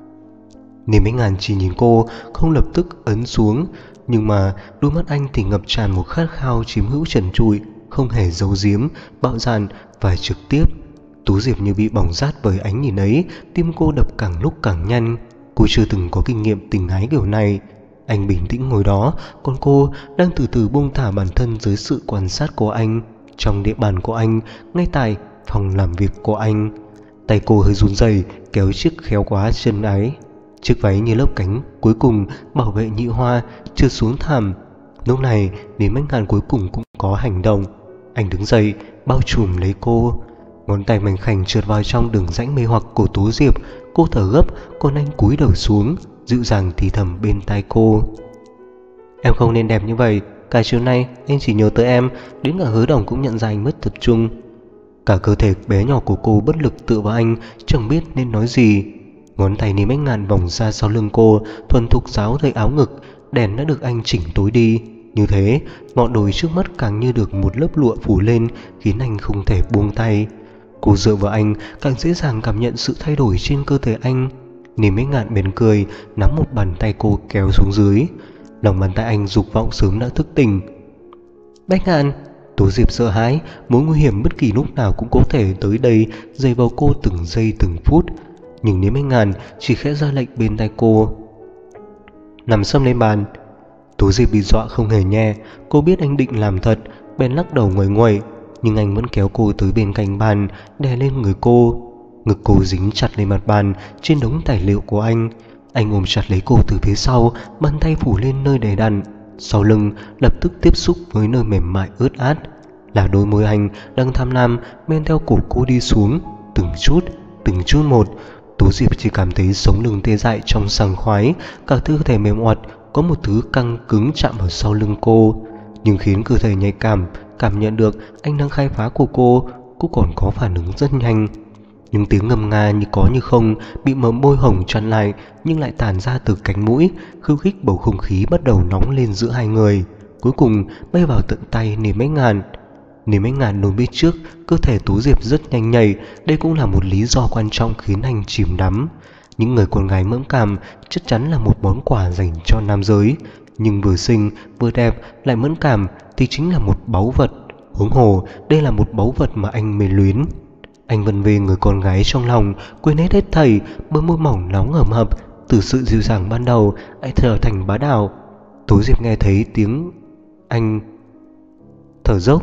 Speaker 1: Niềm Anh Ngàn chỉ nhìn cô, không lập tức ấn xuống, nhưng mà đôi mắt anh thì ngập tràn một khát khao chiếm hữu trần trụi, không hề giấu giếm, bạo dạn và trực tiếp. Tố Diệp như bị bỏng rát bởi ánh nhìn ấy, tim cô đập càng lúc càng nhanh. Cô chưa từng có kinh nghiệm tình ái kiểu này. Anh bình tĩnh ngồi đó, còn cô đang từ từ buông thả bản thân dưới sự quan sát của anh, trong địa bàn của anh, ngay tại phòng làm việc của anh. Tay cô hơi run rẩy kéo chiếc khéo quá chân Chiếc váy như lớp cánh cuối cùng bảo vệ nhị hoa trượt xuống thảm. Lúc này Lý Mách Ngạn cuối cùng cũng có hành động. Anh đứng dậy bao trùm lấy cô. Ngón tay mảnh khảnh trượt vào trong đường rãnh mê hoặc của Tố Diệp. Cô thở gấp, còn anh cúi đầu xuống dịu dàng thì thầm bên tai cô: "Em không nên đẹp như vậy. Cả chiều nay anh chỉ nhớ tới em. Đến cả Hứa Đồng cũng nhận ra anh mất tập trung." Cả cơ thể bé nhỏ của cô bất lực tựa vào anh, chẳng biết nên nói gì. Ngón tay Lý Mách Ngạn vòng ra sau lưng cô, thuần thục ráo tới áo ngực. Đèn đã được anh chỉnh tối đi. Như thế, ngọn đồi trước mắt càng như được một lớp lụa phủ lên, khiến anh không thể buông tay. Cô dựa vào anh, càng dễ dàng cảm nhận sự thay đổi trên cơ thể anh. Lý Mách Ngạn mỉm cười, nắm một bàn tay cô kéo xuống dưới. Lòng bàn tay anh dục vọng sớm đã thức tỉnh. "Bách Ngạn!" Tố Diệp sợ hãi, mối nguy hiểm bất kỳ lúc nào cũng có thể tới đây, dày vào cô từng giây từng phút. Nhưng Lý Mách Ngạn chỉ khẽ ra lệnh bên tai cô: "Nằm sấp lên bàn." Tố Diệp bị dọa không hề nhẹ. Cô biết anh định làm thật, bèn lắc đầu nguậy nguậy. Nhưng anh vẫn kéo cô tới bên cạnh bàn, đè lên người cô. Ngực cô dính chặt lên mặt bàn trên đống tài liệu của anh. Anh ôm chặt lấy cô từ phía sau, bàn tay phủ lên nơi để đặt. Sau lưng lập tức tiếp xúc với nơi mềm mại ướt át. Là đôi môi anh đang tham lam men theo cổ cô đi xuống, từng chút một. Tố Diệp chỉ cảm thấy sống lưng tê dại trong sảng khoái, cả cơ thể mềm oặt, có một thứ căng cứng chạm vào sau lưng cô. Nhưng khiến cơ thể nhạy cảm nhận được anh đang khai phá của cô còn có phản ứng rất nhanh. Những tiếng ngâm nga như có như không bị mớ môi hồng chặn lại, nhưng lại tản ra từ cánh mũi, khiêu khích bầu không khí bắt đầu nóng lên giữa hai người. Cuối cùng bay vào tận tay Lý Mách Ngạn. Lý Mách Ngạn luôn biết trước cơ thể Tố Diệp rất nhanh nhạy, đây cũng là một lý do quan trọng khiến anh chìm đắm. Những người con gái mẫn cảm chắc chắn là một món quà dành cho nam giới, nhưng vừa xinh vừa đẹp lại mẫn cảm thì chính là một báu vật. Huống hồ đây là một báu vật mà anh mê luyến. Anh vân về người con gái trong lòng, quên hết thảy, bờ môi mỏng nóng ẩm hập. Từ sự dịu dàng ban đầu anh trở thành bá đạo. Tố Diệp nghe thấy tiếng anh thở dốc,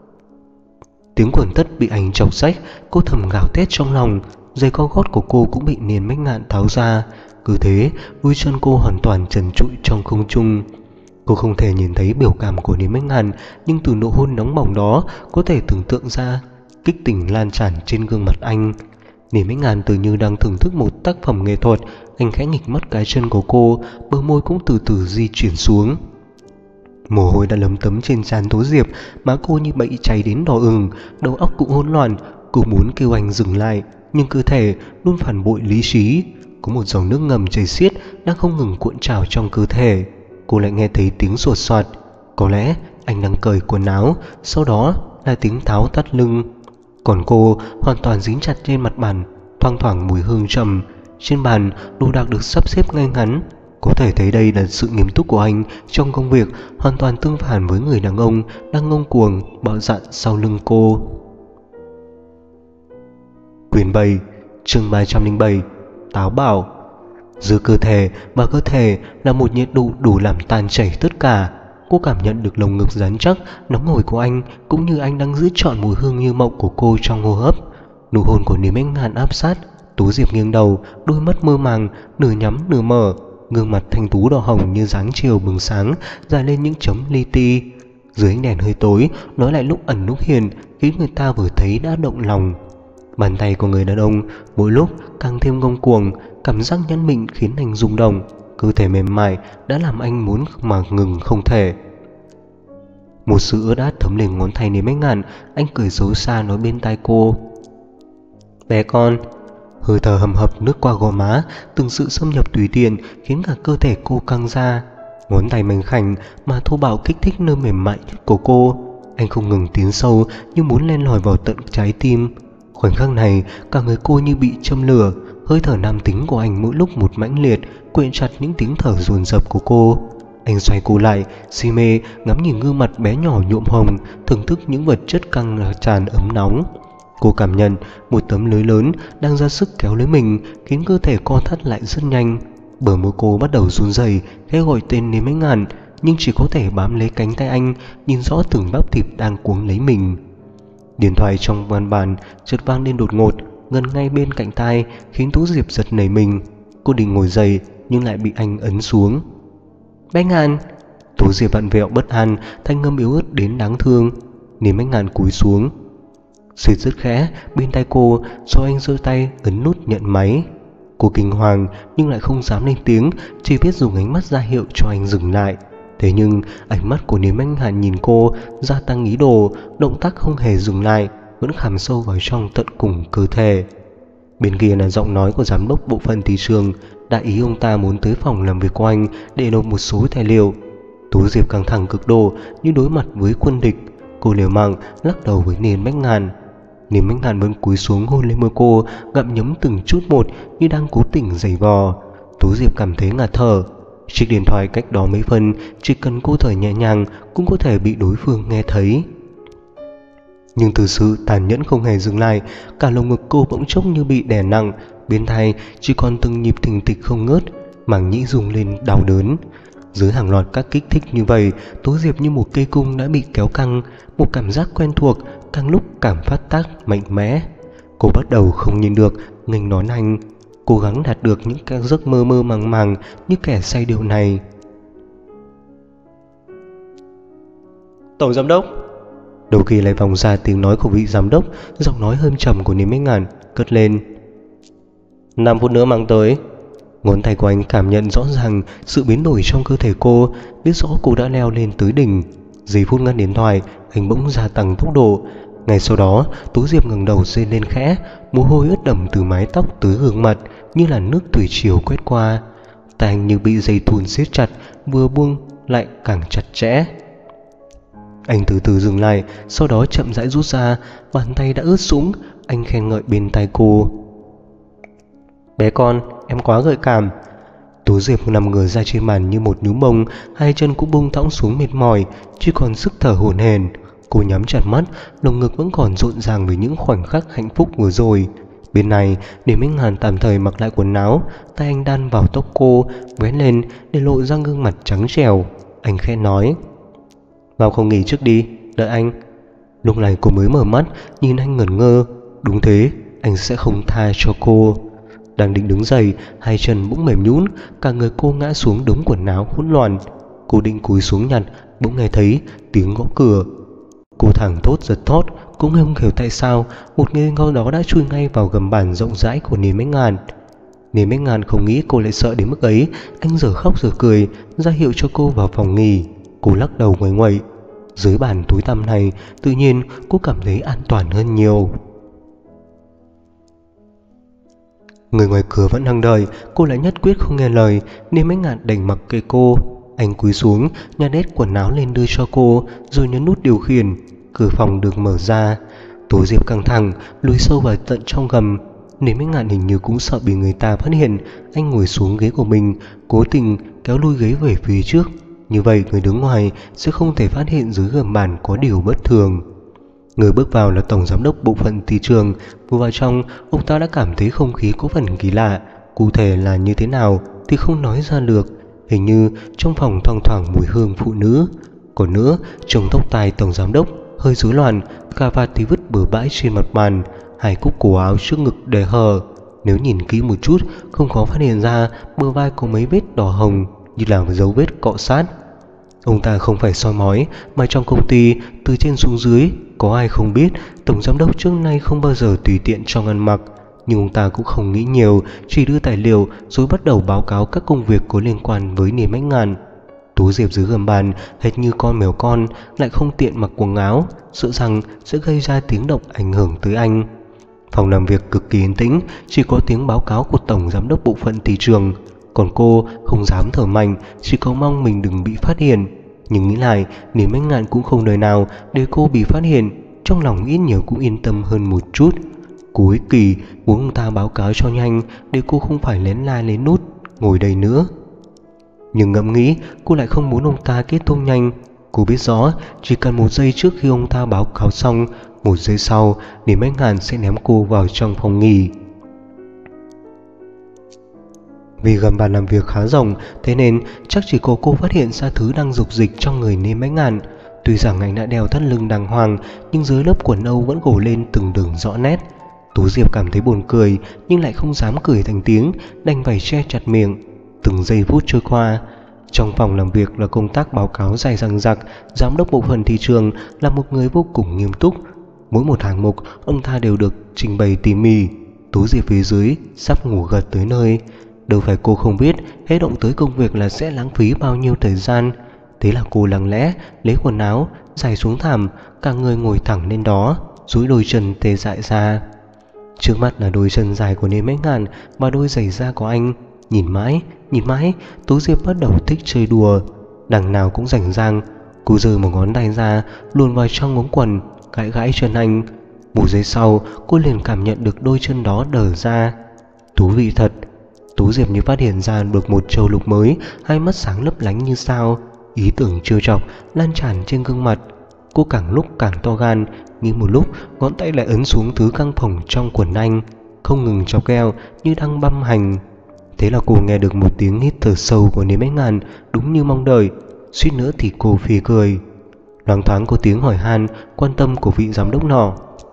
Speaker 1: tiếng quần tất bị anh chọc rách. Cô thầm gào thét trong lòng. Giày cao gót của cô cũng bị Lý Mách Ngạn tháo ra. Cứ thế đôi chân cô hoàn toàn trần trụi trong không trung. Cô không thể nhìn thấy biểu cảm của Lý Mách Ngạn, nhưng từ nụ hôn nóng bỏng đó có thể tưởng tượng ra kích tình lan tràn trên gương mặt anh. Lý Mách Ngạn tự như đang thưởng thức một tác phẩm nghệ thuật. Anh khẽ nghịch mắt cái chân của cô, bờ môi cũng từ từ di chuyển xuống. Mồ hôi đã lấm tấm trên trán Tố Diệp, má cô như bị cháy đến đỏ ửng, đầu óc cũng hỗn loạn. Cô muốn kêu anh dừng lại, nhưng cơ thể luôn phản bội lý trí. Có một dòng nước ngầm chảy xiết đang không ngừng cuộn trào trong cơ thể. Cô lại nghe thấy tiếng sột soạt. Có lẽ anh đang cởi quần áo, sau đó là tiếng tháo thắt lưng. Còn cô hoàn toàn dính chặt trên mặt bàn, thoang thoảng mùi hương trầm. Trên bàn đồ đạc được sắp xếp ngay ngắn. Có thể thấy đây là sự nghiêm túc của anh trong công việc, hoàn toàn tương phản với người đàn ông đang ngông cuồng bạo dạn sau lưng cô. Quyển 7, chương 307, táo bạo. Giữa cơ thể và cơ thể là một nhiệt độ đủ làm tan chảy tất cả. Cô cảm nhận được lồng ngực rắn chắc, nóng hổi của anh, cũng như anh đang giữ trọn mùi hương như mộng của cô trong hô hấp. Nụ hôn của Lý Mách Ngạn áp sát. Tố Diệp nghiêng đầu, đôi mắt mơ màng, nửa nhắm nửa mở. Gương mặt thanh tú đỏ hồng như dáng chiều bừng sáng, dài lên những chấm li ti. Dưới ánh đèn hơi tối, nó lại lúc ẩn lúc hiện, khiến người ta vừa thấy đã động lòng. Bàn tay của người đàn ông mỗi lúc càng thêm ngông cuồng, cảm giác nhăn mịn khiến anh rung động. Cơ thể mềm mại đã làm anh muốn mà ngừng không thể. Một sự ướt át thấm lên ngón tay Lý Mách Ngạn. Anh cười xấu xa nói bên tai cô: "Bé con." Hơi thở hầm hập lướt qua gò má, từng sự xâm nhập tùy tiện khiến cả cơ thể cô căng ra. Ngón tay mảnh khảnh mà thô bạo kích thích nơi mềm mại nhất của cô. Anh không ngừng tiến sâu như muốn len lỏi vào tận trái tim. Khoảnh khắc này cả người cô như bị châm lửa. Hơi thở nam tính của anh mỗi lúc một mãnh liệt, quyện chặt những tiếng thở dồn dập của cô. Anh xoay cô lại, si mê ngắm nhìn gương mặt bé nhỏ nhuộm hồng, thưởng thức những vật chất căng tràn ấm nóng. Cô cảm nhận một tấm lưới lớn đang ra sức kéo lấy mình, khiến cơ thể co thắt lại rất nhanh. Bờ môi cô bắt đầu run rẩy, khẽ gọi tên Lý Mách Ngạn, nhưng chỉ có thể bám lấy cánh tay anh, nhìn rõ từng bắp thịt đang cuống lấy mình. Điện thoại trong văn bàn chợt vang lên đột ngột, gần ngay bên cạnh tai, khiến Tố Diệp giật nảy mình. Cô định ngồi dậy nhưng lại bị anh ấn xuống. Bách Ngạn. Tố Diệp vặn vẹo bất an, thanh âm yếu ớt đến đáng thương. Niềm Bách Ngạn cúi xuống. Xuyệt rất khẽ bên tay cô, rồi anh giơ tay ấn nút nhận máy. Cô kinh hoàng nhưng lại không dám lên tiếng, chỉ biết dùng ánh mắt ra hiệu cho anh dừng lại. Thế nhưng ánh mắt của Niềm Bách Ngạn nhìn cô gia tăng ý đồ, động tác không hề dừng lại, vẫn khảm sâu vào trong tận cùng cơ thể. Bên kia là giọng nói của giám đốc bộ phận thị trường, đại ý ông ta muốn tới phòng làm việc của anh để nộp một số tài liệu. Tố Diệp căng thẳng cực độ như đối mặt với quân địch. Cô liều mạng lắc đầu với Niềm Bách Ngạn. Niềm Bách Ngạn vẫn cúi xuống hôn lên môi cô, gặm nhấm từng chút một như đang cố tình giày vò. Tố Diệp cảm thấy ngạt thở. Chiếc điện thoại cách đó mấy phân, chỉ cần cô thở nhẹ nhàng cũng có thể bị đối phương nghe thấy. Nhưng từ sự tàn nhẫn không hề dừng lại, cả lồng ngực cô bỗng chốc như bị đè nặng, bên tai chỉ còn từng nhịp thình thịch không ngớt, màng nhĩ rung lên đau đớn. Dưới hàng loạt các kích thích như vậy, Tố Diệp như một cây cung đã bị kéo căng, một cảm giác quen thuộc càng lúc càng phát tác mạnh mẽ. Cô bắt đầu không nhìn được, nghênh đón anh, cố gắng đạt được những cái giấc mơ mơ màng màng như kẻ say rượu này.
Speaker 2: Tổng giám đốc.
Speaker 1: Đầu kỳ lại vòng ra tiếng nói của vị giám đốc, giọng nói hơi trầm của Niềm Bách Ngạn cất lên.
Speaker 2: 5 phút nữa mang tới.
Speaker 1: Ngón tay của anh cảm nhận rõ ràng sự biến đổi trong cơ thể cô, biết rõ cô đã leo lên tới đỉnh. Giây phút ngắt điện thoại, anh bỗng gia tăng tốc độ. Ngay sau đó, Tố Diệp ngẩng đầu rên lên khẽ, mồ hôi ướt đẫm từ mái tóc tới gương mặt như là nước thủy triều quét qua. Tay anh như bị dây thun siết chặt, vừa buông lại càng chặt chẽ. Anh từ từ dừng lại, sau đó chậm rãi rút ra, bàn tay đã ướt sũng. Anh khen ngợi bên tai cô.
Speaker 2: Bé con, em quá gợi cảm.
Speaker 1: Tố Diệp nằm ngửa ra trên bàn như một nhúm bông, hai chân cũng buông thõng xuống mệt mỏi, chỉ còn sức thở hổn hển. Cô nhắm chặt mắt, lồng ngực vẫn còn rộn ràng với những khoảnh khắc hạnh phúc vừa rồi. Bên này, Niềm Bách Ngạn tạm thời mặc lại quần áo, tay anh đan vào tóc cô, vén lên để lộ ra gương mặt trắng trẻo. Anh khẽ nói. Vào không nghỉ trước đi, đợi anh. Lúc này cô mới mở mắt, nhìn anh ngẩn ngơ. Đúng thế, anh sẽ không tha cho cô. Đang định đứng dậy, hai chân bỗng mềm nhũn, cả người cô ngã xuống đống quần áo hỗn loạn. Cô định cúi xuống nhặt, bỗng nghe thấy tiếng gõ cửa. Cô thẳng thốt giật thót, cũng không hiểu tại sao một người ngó đó đã chui ngay vào gầm bàn rộng rãi của Niềm Bách Ngạn. Niềm Bách Ngạn không nghĩ cô lại sợ đến mức ấy, anh giờ khóc giờ cười, ra hiệu cho cô vào phòng nghỉ. Cô lắc đầu nguậy nguậy. Dưới bàn tối tăm này, tự nhiên cô cảm thấy an toàn hơn nhiều. Người ngoài cửa vẫn đang đợi, cô lại nhất quyết không nghe lời. Niềm Bách Ngạn đành mặc kệ cô. Anh cúi xuống, nhặt hết quần áo lên đưa cho cô, rồi nhấn nút điều khiển. Cửa phòng được mở ra. Tố Diệp căng thẳng, lùi sâu vào tận trong gầm. Niềm Bách Ngạn hình như cũng sợ bị người ta phát hiện. Anh ngồi xuống ghế của mình, cố tình kéo lùi ghế về phía trước. Như vậy người đứng ngoài sẽ không thể phát hiện dưới gầm bàn có điều bất thường. Người bước vào là tổng giám đốc bộ phận thị trường. Vừa vào trong, ông ta đã cảm thấy không khí có phần kỳ lạ. Cụ thể là như thế nào thì không nói ra được. Hình như trong phòng thoang thoảng mùi hương phụ nữ. Còn nữa, trông tóc tai tổng giám đốc hơi rối loạn, cà vạt thì vứt bừa bãi trên mặt bàn, hai cúc cổ áo trước ngực để hở. Nếu nhìn kỹ một chút, không khó phát hiện ra bờ vai có mấy vết đỏ hồng như là dấu vết cọ sát. Ông ta không phải soi mói, mà trong công ty từ trên xuống dưới có ai không biết tổng giám đốc trước nay không bao giờ tùy tiện trong ăn mặc. Nhưng ông ta cũng không nghĩ nhiều, chỉ đưa tài liệu rồi bắt đầu báo cáo các công việc có liên quan với Niềm Bách Ngạn. Tố Diệp dưới gầm bàn hệt như con mèo con, lại không tiện mặc quần áo, sợ rằng sẽ gây ra tiếng động ảnh hưởng tới anh. Phòng làm việc cực kỳ yên tĩnh, chỉ có tiếng báo cáo của tổng giám đốc bộ phận thị trường. Còn cô không dám thở mạnh, chỉ có mong mình đừng bị phát hiện. Nhưng nghĩ lại, Niềm Bách Ngạn cũng không đời nào để cô bị phát hiện. Trong lòng ít nhiều cũng yên tâm hơn một chút. Cô ích kỷ muốn ông ta báo cáo cho nhanh, để cô không phải lén la lén nút ngồi đây nữa. Nhưng ngẫm nghĩ, cô lại không muốn ông ta kết thúc nhanh. Cô biết rõ, chỉ cần một giây trước khi ông ta báo cáo xong, một giây sau, Niềm Bách Ngạn sẽ ném cô vào trong phòng nghỉ. Vì gầm bàn làm việc khá rộng, thế nên chắc chỉ có cô phát hiện ra thứ đang dục dịch trong người Niềm Bách Ngạn. Tuy rằng anh đã đeo thắt lưng đàng hoàng, nhưng dưới lớp quần âu vẫn gổ lên từng đường rõ nét. Tú Diệp cảm thấy buồn cười nhưng lại không dám cười thành tiếng, đành phải che chặt miệng. Từng giây phút trôi qua, trong phòng làm việc là công tác báo cáo dài dằng dặc. Giám đốc bộ phận thị trường là một người vô cùng nghiêm túc. Mỗi một hạng mục ông ta đều được trình bày tỉ mỉ. Tú Diệp phía dưới sắp ngủ gật tới nơi. Đâu phải cô không biết hết động tới công việc là sẽ lãng phí bao nhiêu thời gian. Thế là cô lặng lẽ lấy quần áo giày xuống thảm, cả người ngồi thẳng lên đó, duỗi đôi chân tê dại ra. Trước mắt là đôi chân dài của Niêm Bách Ngạn và đôi giày da của anh. Nhìn mãi, Tú Diệp bắt đầu thích chơi đùa. Đằng nào cũng rảnh rang, cô giơ một ngón tay ra luồn vào trong ống quần, gãi gãi chân anh. Một giây sau, cô liền cảm nhận được đôi chân đó đờ ra. Thú vị thật. Tú Diệp như phát hiện ra được một châu lục mới, hai mắt sáng lấp lánh như sao. Ý tưởng trêu chọc lan tràn trên gương mặt. Cô càng lúc càng to gan, nhưng một lúc ngón tay lại ấn xuống thứ căng phồng trong quần anh, không ngừng chọc ghẹo như đang băm hành. Thế là cô nghe được một tiếng hít thở sâu của Niêm Bách Ngạn, đúng như mong đợi. Suýt nữa thì cô phì cười. Loáng thoáng có tiếng hỏi han quan tâm của vị giám đốc nọ.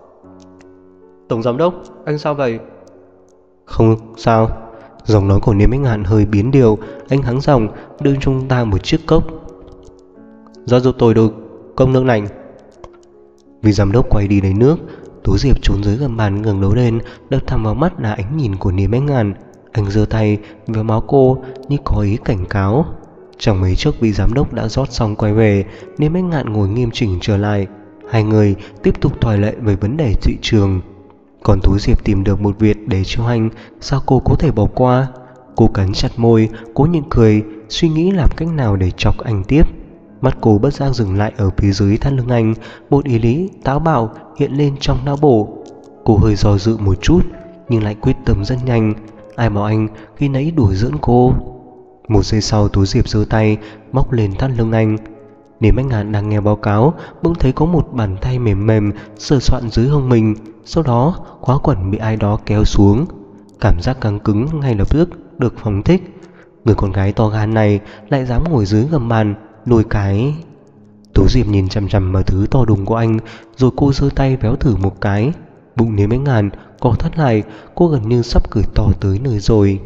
Speaker 2: Tổng giám đốc, anh sao vậy?
Speaker 1: Không sao. Giọng nói của Niêm Bách Ngạn hơi biến điều. Anh hắng giọng đưa cho chúng ta một chiếc cốc.
Speaker 2: Rót giúp tôi đôi cốc nước lạnh.
Speaker 1: Vị giám đốc quay đi lấy nước. Tú Diệp trốn dưới gầm bàn ngẩng đầu lên, đập thẳng vào mắt là ánh nhìn của Niêm Bách Ngạn. Anh giơ tay véo máu cô như có ý cảnh cáo. Chẳng mấy chốc vị giám đốc đã rót xong quay về. Niêm Bách Ngạn ngồi nghiêm chỉnh trở lại. Hai người tiếp tục thảo luận về vấn đề thị trường. Còn Tú Diệp tìm được một việc để chiêu anh, sao cô có thể bỏ qua? Cô cắn chặt môi, cố nhịn cười, suy nghĩ làm cách nào để chọc anh tiếp. Mắt cô bất giác dừng lại ở phía dưới thắt lưng anh. Một ý lý táo bạo hiện lên trong não bộ. Cô hơi do dự một chút, nhưng lại quyết tâm rất nhanh. Ai bảo anh khi nãy đùa giỡn cô. Một giây sau, Tú Diệp giơ tay móc lên thắt lưng anh. Niêm Bách Ngạn đang nghe báo cáo, bỗng thấy có một bàn tay mềm mềm sờ soạn dưới hông mình. Sau đó khóa quần bị ai đó kéo xuống. Cảm giác căng cứng ngay lập tức được phóng thích. Người con gái to gan này lại dám ngồi dưới gầm bàn lôi cái. Tú Diệp nhìn chằm chằm vào thứ to đùng của anh, rồi cô giơ tay véo thử một cái. Bụng Niêm Bách Ngạn co thắt lại, cô gần như sắp cười to tới nơi rồi.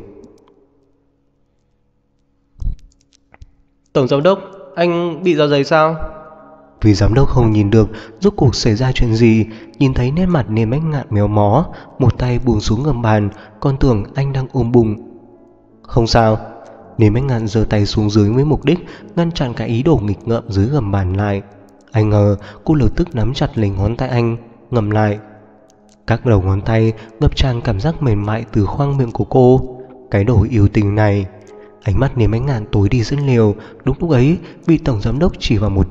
Speaker 2: Tổng giám đốc, anh bị dạ dày sao?
Speaker 1: Vì giám đốc không nhìn được rốt cuộc xảy ra chuyện gì. Nhìn thấy nét mặt Niêm Bách Ngạn méo mó, một tay buông xuống gầm bàn, còn tưởng anh đang ôm bụng. Không sao. Niêm Bách Ngạn giơ tay xuống dưới với mục đích ngăn chặn cái ý đồ nghịch ngợm dưới gầm bàn lại. Anh ngờ cô lập tức nắm chặt lấy ngón tay anh, ngậm lại. Các đầu ngón tay ngập tràn cảm giác mềm mại từ khoang miệng của cô. Cái đồ yêu tình này. Ánh mắt Niêm Bách Ngạn tối đi rất liều. Đúng lúc ấy, vị tổng giám đốc chỉ vào một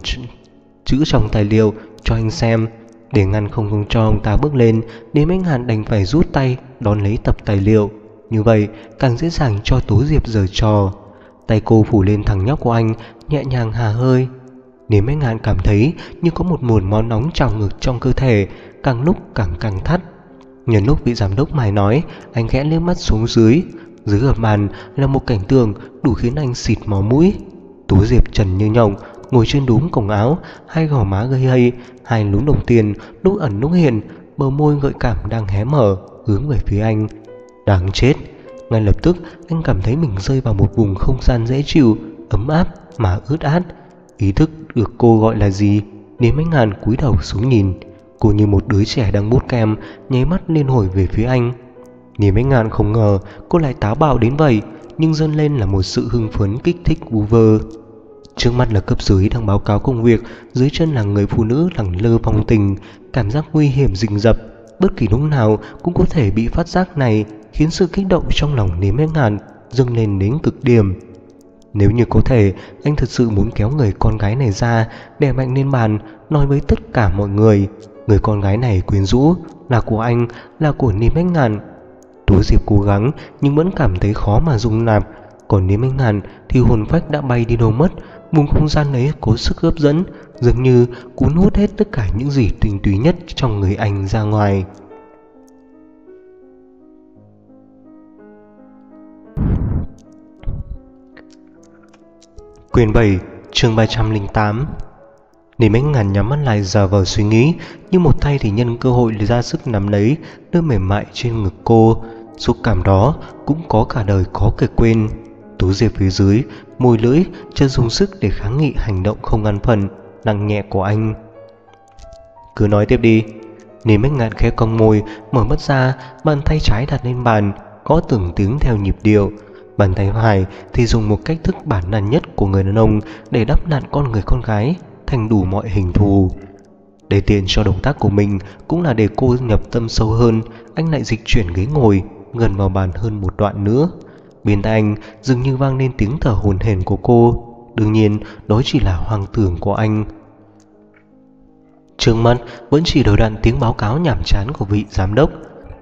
Speaker 1: chữ trong tài liệu cho anh xem. Để ngăn không cho ông ta bước lên, Niêm Bách Ngạn đành phải rút tay đón lấy tập tài liệu. Như vậy càng dễ dàng cho Tú Diệp giở trò. Tay cô phủ lên thằng nhóc của anh, nhẹ nhàng hà hơi. Niêm Bách Ngạn cảm thấy như có một nguồn máu nóng trào ngược trong cơ thể, càng lúc càng căng thắt. Nhân lúc vị giám đốc mải nói, anh khẽ liếc mắt xuống dưới. Dưới gầm bàn là một cảnh tượng đủ khiến anh xịt máu mũi. Tú Diệp trần như nhộng ngồi trên đúm cổng áo, hai gò má gầy hây, hai lúm đồng tiền lúc ẩn lúc hiện, bờ môi gợi cảm đang hé mở hướng về phía anh. Đáng chết. Ngay lập tức anh cảm thấy mình rơi vào một vùng không gian dễ chịu, ấm áp mà ướt át. Ý thức được cô gọi là gì, Niêm Bách Ngạn cúi đầu xuống nhìn. Cô như một đứa trẻ đang bút kem, nháy mắt lên hồi về phía anh. Niêm Bách Ngạn không ngờ cô lại táo bạo đến vậy, nhưng dâng lên là một sự hưng phấn kích thích vu vơ. Trước mắt là cấp dưới đang báo cáo công việc, dưới chân là người phụ nữ lẳng lơ vong tình. Cảm giác nguy hiểm rình rập, bất kỳ lúc nào cũng có thể bị phát giác này khiến sự kích động trong lòng Niêm Bách Ngạn dâng lên đến cực điểm. Nếu như có thể, anh thật sự muốn kéo người con gái này ra, đè mạnh lên bàn, nói với tất cả mọi người, người con gái này quyến rũ, là của anh, là của Niêm Bách Ngạn. Tú Diệp cố gắng nhưng vẫn cảm thấy khó mà dung nạp. Còn Niêm Bách Ngạn thì hồn phách đã bay đi đâu mất. Vùng không gian ấy có sức hấp dẫn, dường như cuốn hút hết tất cả những gì tinh túy nhất trong người anh ra ngoài. Quyển 7, chương 308. Lý Mãnh Ngàn nhắm mắt lại giả vờ suy nghĩ, nhưng một tay thì nhân cơ hội ra sức nắm lấy nơi mềm mại trên ngực cô. Xúc cảm đó cũng có cả đời khó kể quên. Tú Diệp phía dưới, môi lưỡi chân dùng sức để kháng nghị hành động không an phận nặng nhẹ của anh. Cứ nói tiếp đi. Lý Mãnh Ngạn khẽ cong môi, mở mắt ra, bàn tay trái đặt lên bàn, gõ từng tiếng theo nhịp điệu. Bàn tay phải thì dùng một cách thức bản năng nhất của người đàn ông để đắp nặn con người con gái thành đủ mọi hình thù. Để tiện cho động tác của mình, cũng là để cô nhập tâm sâu hơn, anh lại dịch chuyển ghế ngồi gần vào bàn hơn một đoạn nữa. Bên tai anh dường như vang lên tiếng thở hổn hển của cô. Đương nhiên đó chỉ là hoang tưởng của anh. Trước mắt vẫn chỉ đầu đặn tiếng báo cáo nhàm chán của vị giám đốc.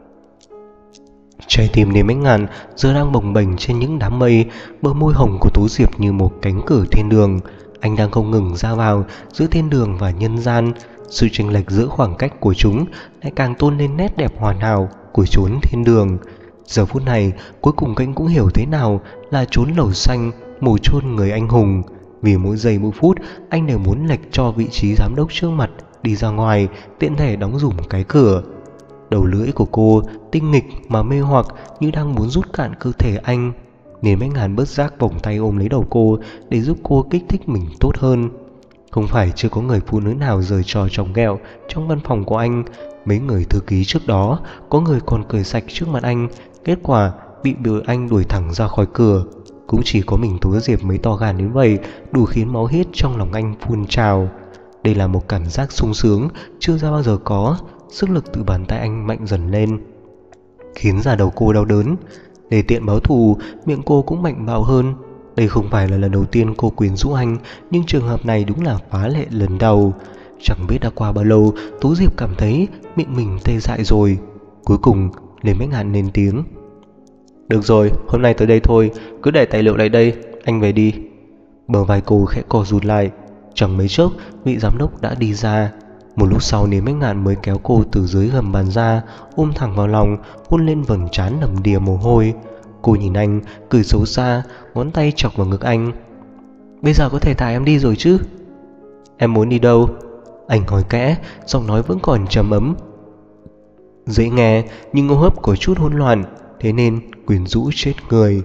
Speaker 1: Trái tim Lý Mãnh Ngàn giờ đang bồng bềnh trên những đám mây, bờ môi hồng của Tú Diệp như một cánh cửa thiên đường. Anh đang không ngừng ra vào giữa thiên đường và nhân gian. Sự chênh lệch giữa khoảng cách của chúng lại càng tôn lên nét đẹp hoàn hảo của chốn thiên đường. Giờ phút này cuối cùng anh cũng hiểu thế nào là chốn lầu xanh, mồ chôn người anh hùng. Vì mỗi giây mỗi phút anh đều muốn lệch cho vị trí giám đốc trước mặt đi ra ngoài, tiện thể đóng dùm cái cửa. Đầu lưỡi của cô tinh nghịch mà mê hoặc như đang muốn rút cạn cơ thể anh. Nên Mãnh Ngàn bớt giác vòng tay ôm lấy đầu cô để giúp cô kích thích mình tốt hơn. Không phải chưa có người phụ nữ nào giở trò chồng ghẹo trong văn phòng của anh. Mấy người thư ký trước đó có người còn cười sạch trước mặt anh, kết quả bị anh đuổi thẳng ra khỏi cửa. Cũng chỉ có mình Tú Diệp mới to gan đến vậy, đủ khiến máu huyết trong lòng anh phun trào. Đây là một cảm giác sung sướng chưa bao giờ có. Sức lực từ bàn tay anh mạnh dần lên, khiến da đầu cô đau đớn. Để tiện báo thù, miệng cô cũng mạnh bạo hơn. Đây không phải là lần đầu tiên cô quyến rũ anh, nhưng trường hợp này đúng là phá lệ lần đầu. Chẳng biết đã qua bao lâu, Tú Diệp cảm thấy miệng mình tê dại rồi. Cuối cùng Lý Mãnh Ngạn lên tiếng. Được rồi, hôm nay tới đây thôi, cứ để tài liệu lại đây, anh về đi. Bờ vai cô khẽ co rụt lại. Chẳng mấy chốc vị giám đốc đã đi ra. Một lúc sau Lý Mãnh Ngạn mới kéo cô từ dưới gầm bàn ra, ôm thẳng vào lòng, hôn lên vầng trán đầm đìa mồ hôi. Cô nhìn anh, cười xấu xa, ngón tay chọc vào ngực anh. Bây giờ có thể thả em đi rồi chứ? Em muốn đi đâu? Anh hỏi kẽ, giọng nói vẫn còn trầm ấm. Dễ nghe, nhưng hô hấp có chút hỗn loạn, thế nên quyến rũ chết người.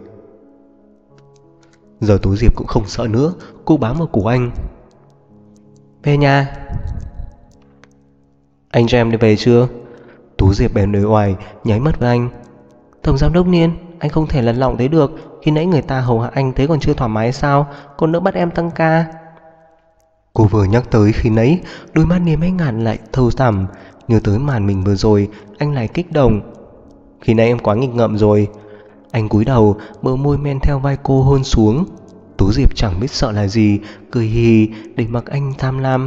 Speaker 1: Giờ Tú Diệp cũng không sợ nữa, cô bám vào cổ anh. Về nhà. Anh cho em đi về chưa? Tú Diệp bèn uể oải nháy mắt với anh. Tổng giám đốc Niên, anh không thể lật lọng thế được. Khi nãy người ta hầu hạ anh thế còn chưa thoải mái sao? Còn đỡ bắt em tăng ca. Cô vừa nhắc tới khi nãy, đôi mắt Lý Mãnh Ngạn lại thâu thẳm. Nhớ tới màn mình vừa rồi, anh lại kích động. Khi nãy em quá nghịch ngợm rồi. Anh cúi đầu, bờ môi men theo vai cô hôn xuống. Tú Diệp chẳng biết sợ là gì, cười hì để mặc anh tham lam.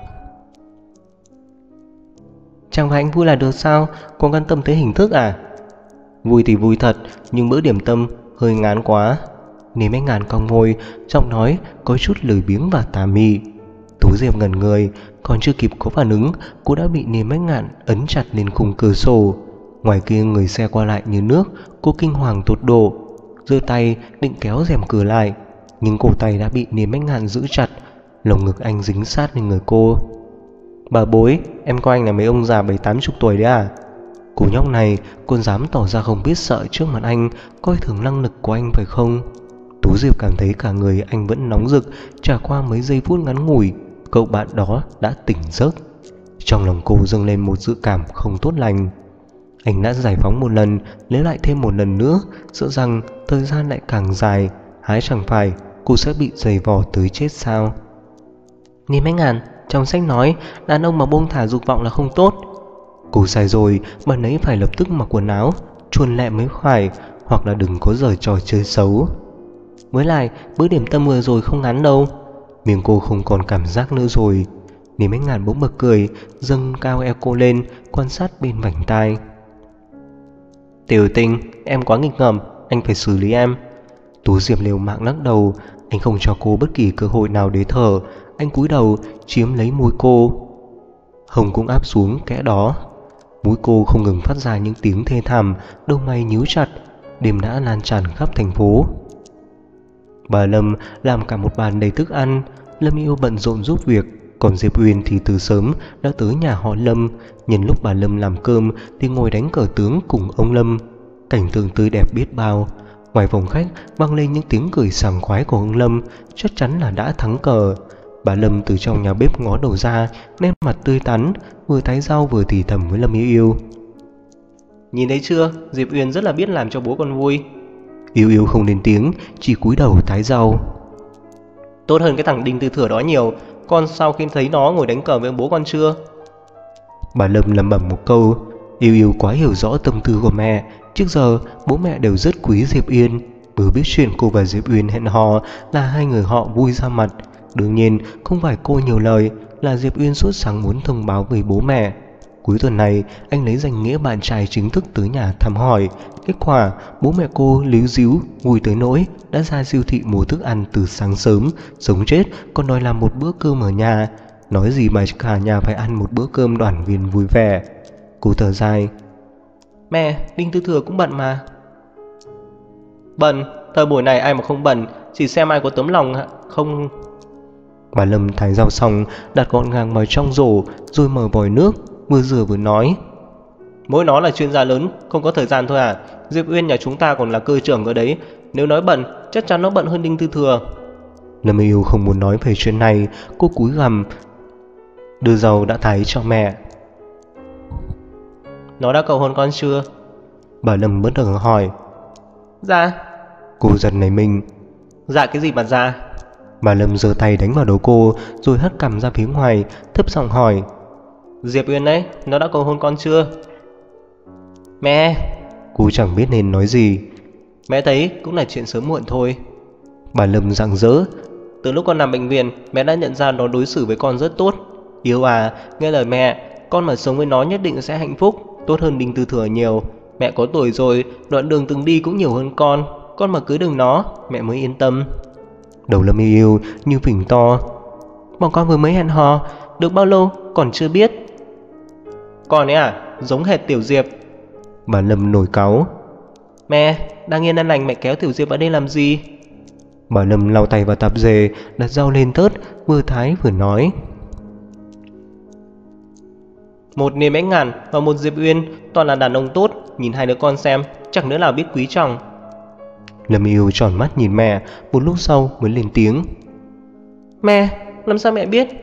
Speaker 1: Chẳng phải anh vui là được sao? Còn quan tâm tới hình thức à? Vui thì vui thật, nhưng bữa điểm tâm hơi ngán quá. Lý Mãnh Ngạn cong môi, giọng nói có chút lười biếng và tà mị. Tú Diệp ngẩn người, còn chưa kịp có phản ứng, cô đã bị Lý Mãnh Ngạn ấn chặt lên khung cửa sổ. Ngoài kia người xe qua lại như nước, cô kinh hoàng tột độ, giơ tay định kéo rèm cửa lại, nhưng cổ tay đã bị Lý Mãnh Ngạn giữ chặt. Lồng ngực anh dính sát lên người cô. Bà bối, em coi anh là mấy ông già 70-80 tuổi đấy à? Cô nhóc này còn dám tỏ ra không biết sợ trước mặt anh, coi thường năng lực của anh phải không? Tú Diệp cảm thấy cả người anh vẫn nóng rực. Trải qua mấy giây phút ngắn ngủi, cậu bạn đó đã tỉnh giấc. Trong lòng cô dâng lên một dự cảm không tốt lành. Anh đã giải phóng một lần, lấy lại thêm một lần nữa, sợ rằng thời gian lại càng dài, hái chẳng phải cô sẽ bị giày vò tới chết sao? Lý Mãnh Ngạn, trong sách nói đàn ông mà buông thả dục vọng là không tốt. Cô sai rồi, bạn ấy phải lập tức mặc quần áo chuồn lẹ mới phải, hoặc là đừng có giở trò chơi xấu. Với lại bữa điểm tâm vừa rồi không ngắn đâu. Miệng cô không còn cảm giác nữa rồi. Lý Mãnh Ngạn bỗng bật cười, dâng cao eo cô lên, quan sát bên vành tai. Tiểu Tình, em quá nghịch ngợm, anh phải xử lý em. Tú Diệp liều mạng lắc đầu. Anh không cho cô bất kỳ cơ hội nào để thở. Anh cúi đầu chiếm lấy môi cô. Hồng cũng áp xuống kẽ đó. Mũi cô không ngừng phát ra những tiếng thê thảm, đôi mày nhíu chặt. Đêm đã lan tràn khắp thành phố. Bà Lâm làm cả một bàn đầy thức ăn. Lâm Yêu bận rộn giúp việc, Còn Diệp Uyên thì từ sớm đã tới nhà họ Lâm. Nhân lúc bà Lâm làm cơm thì ngồi đánh cờ tướng cùng ông Lâm. Cảnh tượng tươi đẹp biết bao. Ngoài phòng khách vang lên những tiếng cười sảng khoái của ông Lâm, chắc chắn là đã thắng cờ. Bà Lâm từ trong nhà bếp ngó đầu ra, nét mặt tươi tắn, vừa thái rau vừa thì thầm với Lâm Yêu Yêu.
Speaker 2: Nhìn thấy chưa, Diệp Uyên rất là biết làm cho bố con vui.
Speaker 1: Yêu Yêu không lên tiếng, chỉ cúi đầu thái rau.
Speaker 2: Tốt hơn cái thằng Đinh Tư Thừa đó nhiều. Con sau khi thấy nó ngồi đánh cờ với bố con chưa?
Speaker 1: Bà Lâm lẩm bẩm một câu. Yêu Yêu quá hiểu rõ tâm tư của mẹ. Trước giờ bố mẹ đều rất quý Diệp Uyên. Vừa biết chuyện cô và Diệp Uyên hẹn hò là hai người họ vui ra mặt. Đương nhiên không phải cô nhiều lời, là Diệp Uyên sốt sắng muốn thông báo với bố mẹ. Cuối tuần này anh lấy danh nghĩa bạn trai chính thức tới nhà thăm hỏi. Kết quả bố mẹ cô líu díu vui tới nỗi đã ra siêu thị mua thức ăn từ sáng sớm, sống chết còn đòi làm một bữa cơm ở nhà. Nói gì mà cả nhà phải ăn một bữa cơm đoàn viên vui vẻ. Cô thở dài.
Speaker 2: Mẹ, Đinh Tư Thừa cũng bận mà. Bận? Thời buổi này ai mà không bận, chỉ xem ai có tấm lòng không.
Speaker 1: Bà Lâm thái rau xong đặt gọn gàng vào trong rổ rồi mở vòi nước, vừa rửa vừa nói.
Speaker 2: Mỗi nó là chuyên gia lớn, không có thời gian thôi à? Diệp Uyên nhà chúng ta còn là cơ trưởng ở đấy. Nếu nói bận, chắc chắn nó bận hơn Đinh Tư Thừa.
Speaker 1: Lâm Yêu không muốn nói về chuyện này. Cô cúi gằm đưa rau đã thái cho mẹ.
Speaker 2: Nó đã cầu hôn con chưa?
Speaker 1: Bà Lâm bất ngờ hỏi.
Speaker 2: Dạ.
Speaker 1: Cô giật nảy mình.
Speaker 2: Dạ cái gì mà dạ?
Speaker 1: Bà Lâm giơ tay đánh vào đầu cô rồi hất cằm ra phía ngoài, thấp giọng hỏi.
Speaker 2: Diệp Uyên đấy, nó đã cầu hôn con chưa? Mẹ.
Speaker 1: Cô chẳng biết nên nói gì.
Speaker 2: Mẹ thấy cũng là chuyện sớm muộn thôi.
Speaker 1: Bà Lâm rạng rỡ.
Speaker 2: Từ lúc con nằm bệnh viện, mẹ đã nhận ra nó đối xử với con rất tốt. Yêu à, nghe lời mẹ, con mà sống với nó nhất định sẽ hạnh phúc, tốt hơn Đinh Tư Thừa nhiều. Mẹ có tuổi rồi, đoạn đường từng đi cũng nhiều hơn con mà cưới được nó, mẹ mới yên tâm.
Speaker 1: Đầu Lâm Yêu như phình to.
Speaker 2: Bọn con vừa mới hẹn hò, được bao lâu còn chưa biết. Con ấy à, giống hệt Tiểu Diệp.
Speaker 1: Bà Lâm nổi cáu.
Speaker 2: Mẹ, đang yên đang lành mẹ kéo Tiểu Diệp ở đây làm gì?
Speaker 1: Bà Lâm lau tay vào tạp dề, đặt rau lên tớt, vừa thái vừa nói.
Speaker 2: Một Niềm Ánh Ngàn và một Diệp Uyên toàn là đàn ông tốt, nhìn hai đứa con xem, chẳng đứa nào biết quý chồng.
Speaker 1: Lâm Yêu tròn mắt nhìn mẹ, một lúc sau mới lên tiếng.
Speaker 2: Mẹ, làm sao mẹ biết?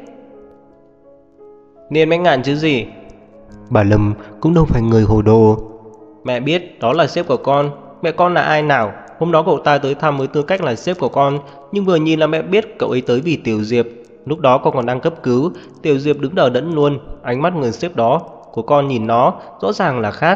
Speaker 2: Niềm Ánh Ngàn chứ gì?
Speaker 1: Bà Lâm cũng đâu phải người hồ đồ.
Speaker 2: Mẹ biết đó là sếp của con. Mẹ con là ai nào? Hôm đó cậu ta tới thăm với tư cách là sếp của con, nhưng vừa nhìn là mẹ biết cậu ấy tới vì Tiểu Diệp. Lúc đó con còn đang cấp cứu, Tiểu Diệp đứng đờ đẫn luôn. Ánh mắt người sếp đó của con nhìn nó rõ ràng là khác.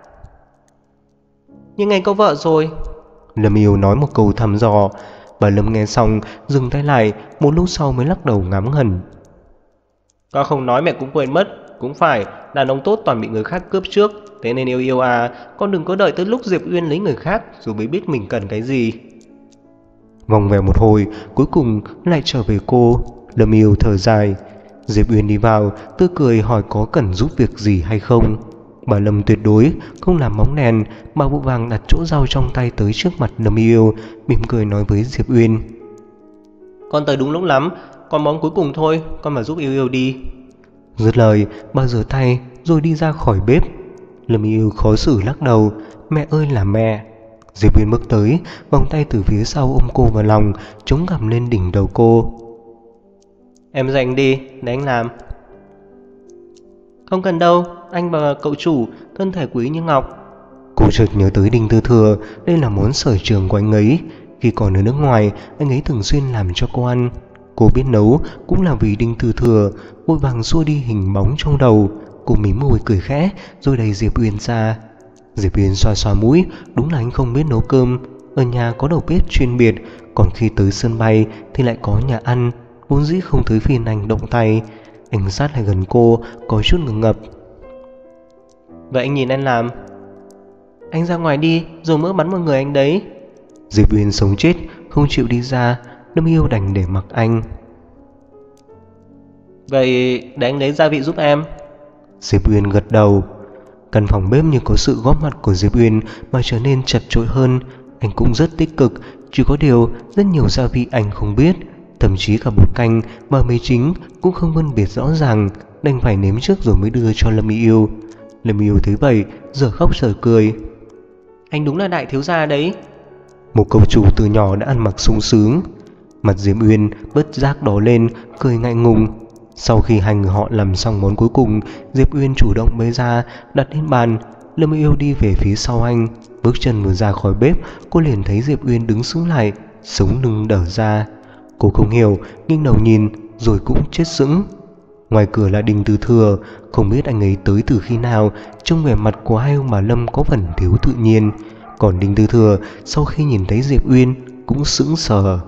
Speaker 2: Nhưng anh có vợ rồi.
Speaker 1: Lâm Yêu nói một câu thăm dò. Bà Lâm nghe xong dừng tay lại, một lúc sau mới lắc đầu ngán ngẩm.
Speaker 2: Con không nói mẹ cũng quên mất. Cũng phải, đàn ông tốt toàn bị người khác cướp trước. Thế nên yêu à, con đừng có đợi tới lúc Diệp Uyên lấy người khác rồi mới biết mình cần cái gì.
Speaker 1: Vòng về một hồi, cuối cùng lại trở về cô. Lâm Yêu thở dài. Diệp Uyên đi vào, tươi cười hỏi có cần giúp việc gì hay không. Bà Lâm tuyệt đối không làm bóng đèn, mà vội vàng đặt chỗ rau trong tay tới trước mặt Lâm Yêu, mỉm cười nói với Diệp Uyên.
Speaker 2: Con tới đúng lúc lắm, còn món cuối cùng thôi, con mà giúp yêu đi.
Speaker 1: Dứt lời, bà rửa tay rồi đi ra khỏi bếp. Lâm Yêu khó xử lắc đầu. Mẹ ơi là mẹ. Diệp Uyên bước tới, vòng tay từ phía sau ôm cô vào lòng, chống gằm lên đỉnh đầu cô.
Speaker 2: Em dành đi, để anh làm. Không cần đâu, anh và cậu chủ thân thể quý như ngọc.
Speaker 1: Cô chợt nhớ tới Đinh Tư Thừa, đây là món sở trường của anh ấy. Khi còn ở nước ngoài, anh ấy thường xuyên làm cho cô ăn. Cô biết nấu cũng là vì Đinh Tư Thừa, vội vàng xua đi hình bóng trong đầu. Cô mím môi cười khẽ rồi đẩy Diệp Uyên ra. Diệp Uyên xoa xoa mũi, đúng là anh không biết nấu cơm. Ở nhà có đầu bếp chuyên biệt, còn khi tới sân bay thì lại có nhà ăn. Vốn dĩ không tới phiên anh động tay. Anh sát lại gần cô, có chút ngượng ngập.
Speaker 2: Vậy anh nhìn em làm. Anh ra ngoài đi, rồi mỡ bắn vào người anh đấy.
Speaker 1: Diệp Uyên sống chết không chịu đi ra. Lâm Yêu đành để mặc anh.
Speaker 2: Vậy để anh lấy gia vị giúp em.
Speaker 1: Diệp Uyên gật đầu. Căn phòng bếp như có sự góp mặt của Diệp Uyên mà trở nên chật chội hơn. Anh cũng rất tích cực, chỉ có điều rất nhiều gia vị anh không biết. thậm chí cả bột canh mà mì chính cũng không phân biệt rõ ràng, đành phải nếm trước rồi mới đưa cho Lâm Yêu. Lâm Yêu thấy vậy, giờ khóc giờ cười.
Speaker 2: Anh đúng là đại thiếu gia đấy.
Speaker 1: Một cậu chủ từ nhỏ đã ăn mặc sung sướng. Mặt Diệp Uyên bất giác đỏ lên, cười ngại ngùng. Sau khi hai người họ làm xong món cuối cùng, Diệp Uyên chủ động bới ra, đặt lên bàn. Lâm Yêu đi về phía sau anh, bước chân vừa ra khỏi bếp, cô liền thấy Diệp Uyên đứng sững lại, sống lưng đờ ra. Cô không hiểu, nghiêng đầu nhìn, rồi cũng chết sững. Ngoài cửa là Đinh Tư Thừa, không biết anh ấy tới từ khi nào, trông vẻ mặt của hai ông bà Lâm có phần thiếu tự nhiên. Còn Đinh Tư Thừa sau khi nhìn thấy Diệp Uyên cũng sững sờ.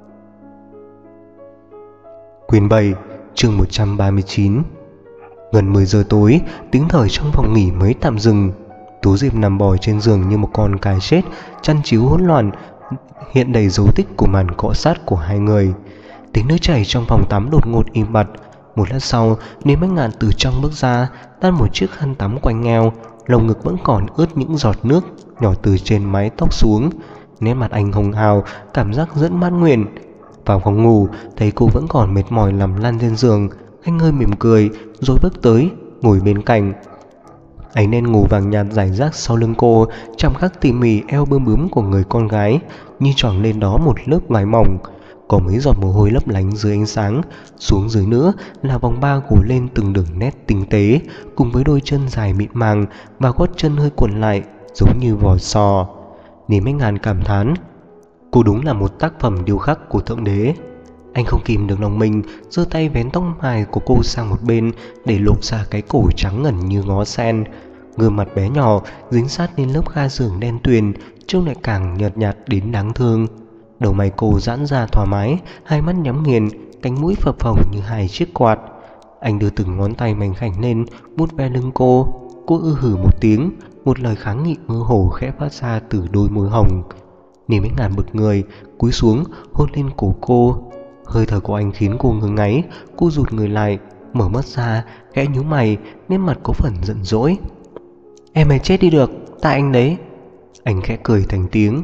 Speaker 1: Quyển 7, chương 139. Gần 10 giờ tối, tiếng thở trong phòng nghỉ mới tạm dừng. Tú Diệp nằm bò trên giường như một con cài chết, chăn chiếu hỗn loạn, hiện đầy dấu tích của màn cọ sát của hai người. Tiếng nước chảy trong phòng tắm đột ngột im bặt. Một lát sau, Niềm Bách Ngạn từ trong bước ra, đan một chiếc khăn tắm quanh eo, lồng ngực vẫn còn ướt những giọt nước nhỏ từ trên mái tóc xuống. Nét mặt anh hồng hào, cảm giác rất mãn nguyện. Vào phòng ngủ, thấy cô vẫn còn mệt mỏi nằm lăn trên giường, anh hơi mỉm cười rồi bước tới ngồi bên cạnh. Ánh đèn ngủ vàng nhạt rải rác sau lưng cô, chạm khắc tỉ mỉ eo bướm bướm của người con gái, như choàng lên đó một lớp vải mỏng. Có mấy giọt mồ hôi lấp lánh dưới ánh sáng. Xuống dưới nữa là vòng ba gồ lên từng đường nét tinh tế, cùng với đôi chân dài mịn màng và gót chân hơi cuộn lại giống như vỏ sò. Niềm Bách Ngạn cảm thán, cô đúng là một tác phẩm điêu khắc của thượng đế. Anh không kìm được lòng mình, giơ tay vén tóc mài của cô sang một bên để lộ ra cái cổ trắng ngần như ngó sen. Gương mặt bé nhỏ dính sát lên lớp ga giường đen tuyền, trông lại càng nhợt nhạt đến đáng thương. Đầu mày cô giãn ra thoải mái, hai mắt nhắm nghiền, cánh mũi phập phồng như hai chiếc quạt. Anh đưa từng ngón tay mảnh khảnh lên, vuốt ve lưng cô. Cô hử một tiếng, một lời kháng nghị mơ hồ khẽ phát ra từ đôi môi hồng. Niềm Bách Ngạn bực người, cúi xuống hôn lên cổ cô. Hơi thở của anh khiến cô ngứa ngáy, cô rụt người lại, mở mắt ra, khẽ nhíu mày, nét mặt có phần giận dỗi. Em ấy chết đi được, tại anh đấy. Anh khẽ cười thành tiếng.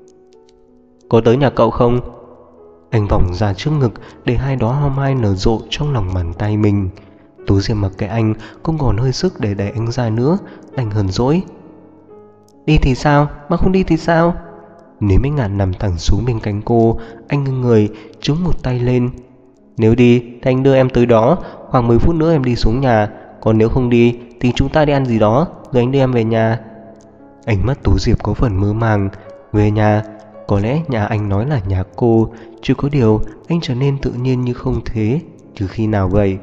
Speaker 1: Có tới nhà cậu không? Anh vòng ra trước ngực để hai đóa hoa mai nở rộ trong lòng bàn tay mình. Tú Diệp mặc kệ anh, không còn hơi sức để đẩy anh ra nữa, anh hờn dỗi. Đi thì sao, mà không đi thì sao? Nếu Bách Ngạn nằm thẳng xuống bên cạnh cô, anh ngưng người, chống một tay lên. Nếu đi thì anh đưa em tới đó, khoảng 10 phút nữa em đi xuống nhà. Còn nếu không đi thì chúng ta đi ăn gì đó, rồi anh đưa em về nhà. Ánh mắt Tú Diệp có phần mơ màng. Về nhà? Có lẽ nhà anh nói là nhà cô, chứ có điều anh trở nên tự nhiên như không thế. Từ khi nào vậy?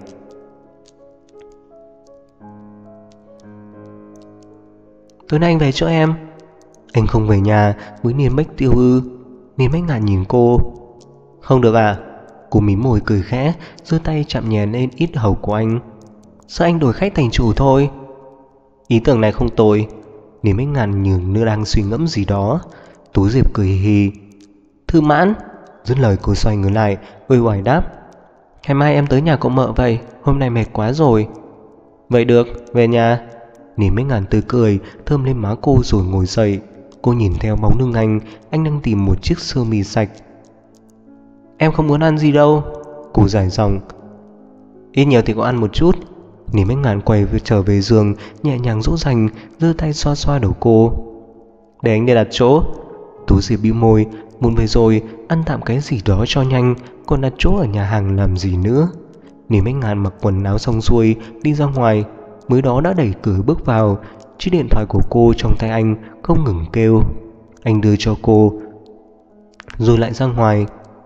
Speaker 1: Tối nay anh về chỗ em. Anh không về nhà với Niên Bách Tiêu ư? Niên Bách Ngạn nhìn cô. Không được à? Cô mím môi cười khẽ, giơ tay chạm nhẹ lên ít hầu của anh. Sao anh đổi khách thành chủ thôi? Ý tưởng này không tồi. Niên Bách Ngạn như như đang suy ngẫm gì đó. Tú Diệp cười hì. Thư mãn. Dứt lời cô xoay người lại, uể oải đáp. Ngày mai em tới nhà cậu Mợ vậy, hôm nay mệt quá rồi. Vậy được, về nhà. Niên Bách Ngạn tươi cười, thơm lên má cô rồi ngồi dậy. Cô nhìn theo bóng lưng anh đang tìm một chiếc sơ mi sạch. Em không muốn ăn gì đâu. Cô dài dòng. Ít nhiều thì có ăn một chút. Niên Bách Ngạn quay trở về giường, nhẹ nhàng dỗ dành, giơ tay xoa xoa đầu cô. Để anh đi đặt chỗ. Tú Diệp bĩu môi, muốn về rồi, ăn tạm cái gì đó cho nhanh, còn đặt chỗ ở nhà hàng làm gì nữa. Niên Bách Ngạn mặc quần áo xong xuôi, đi ra ngoài, mới đó đã đẩy cửa bước vào. Chiếc điện thoại của cô trong tay anh không ngừng kêu. Anh đưa cho cô, rồi lại ra ngoài.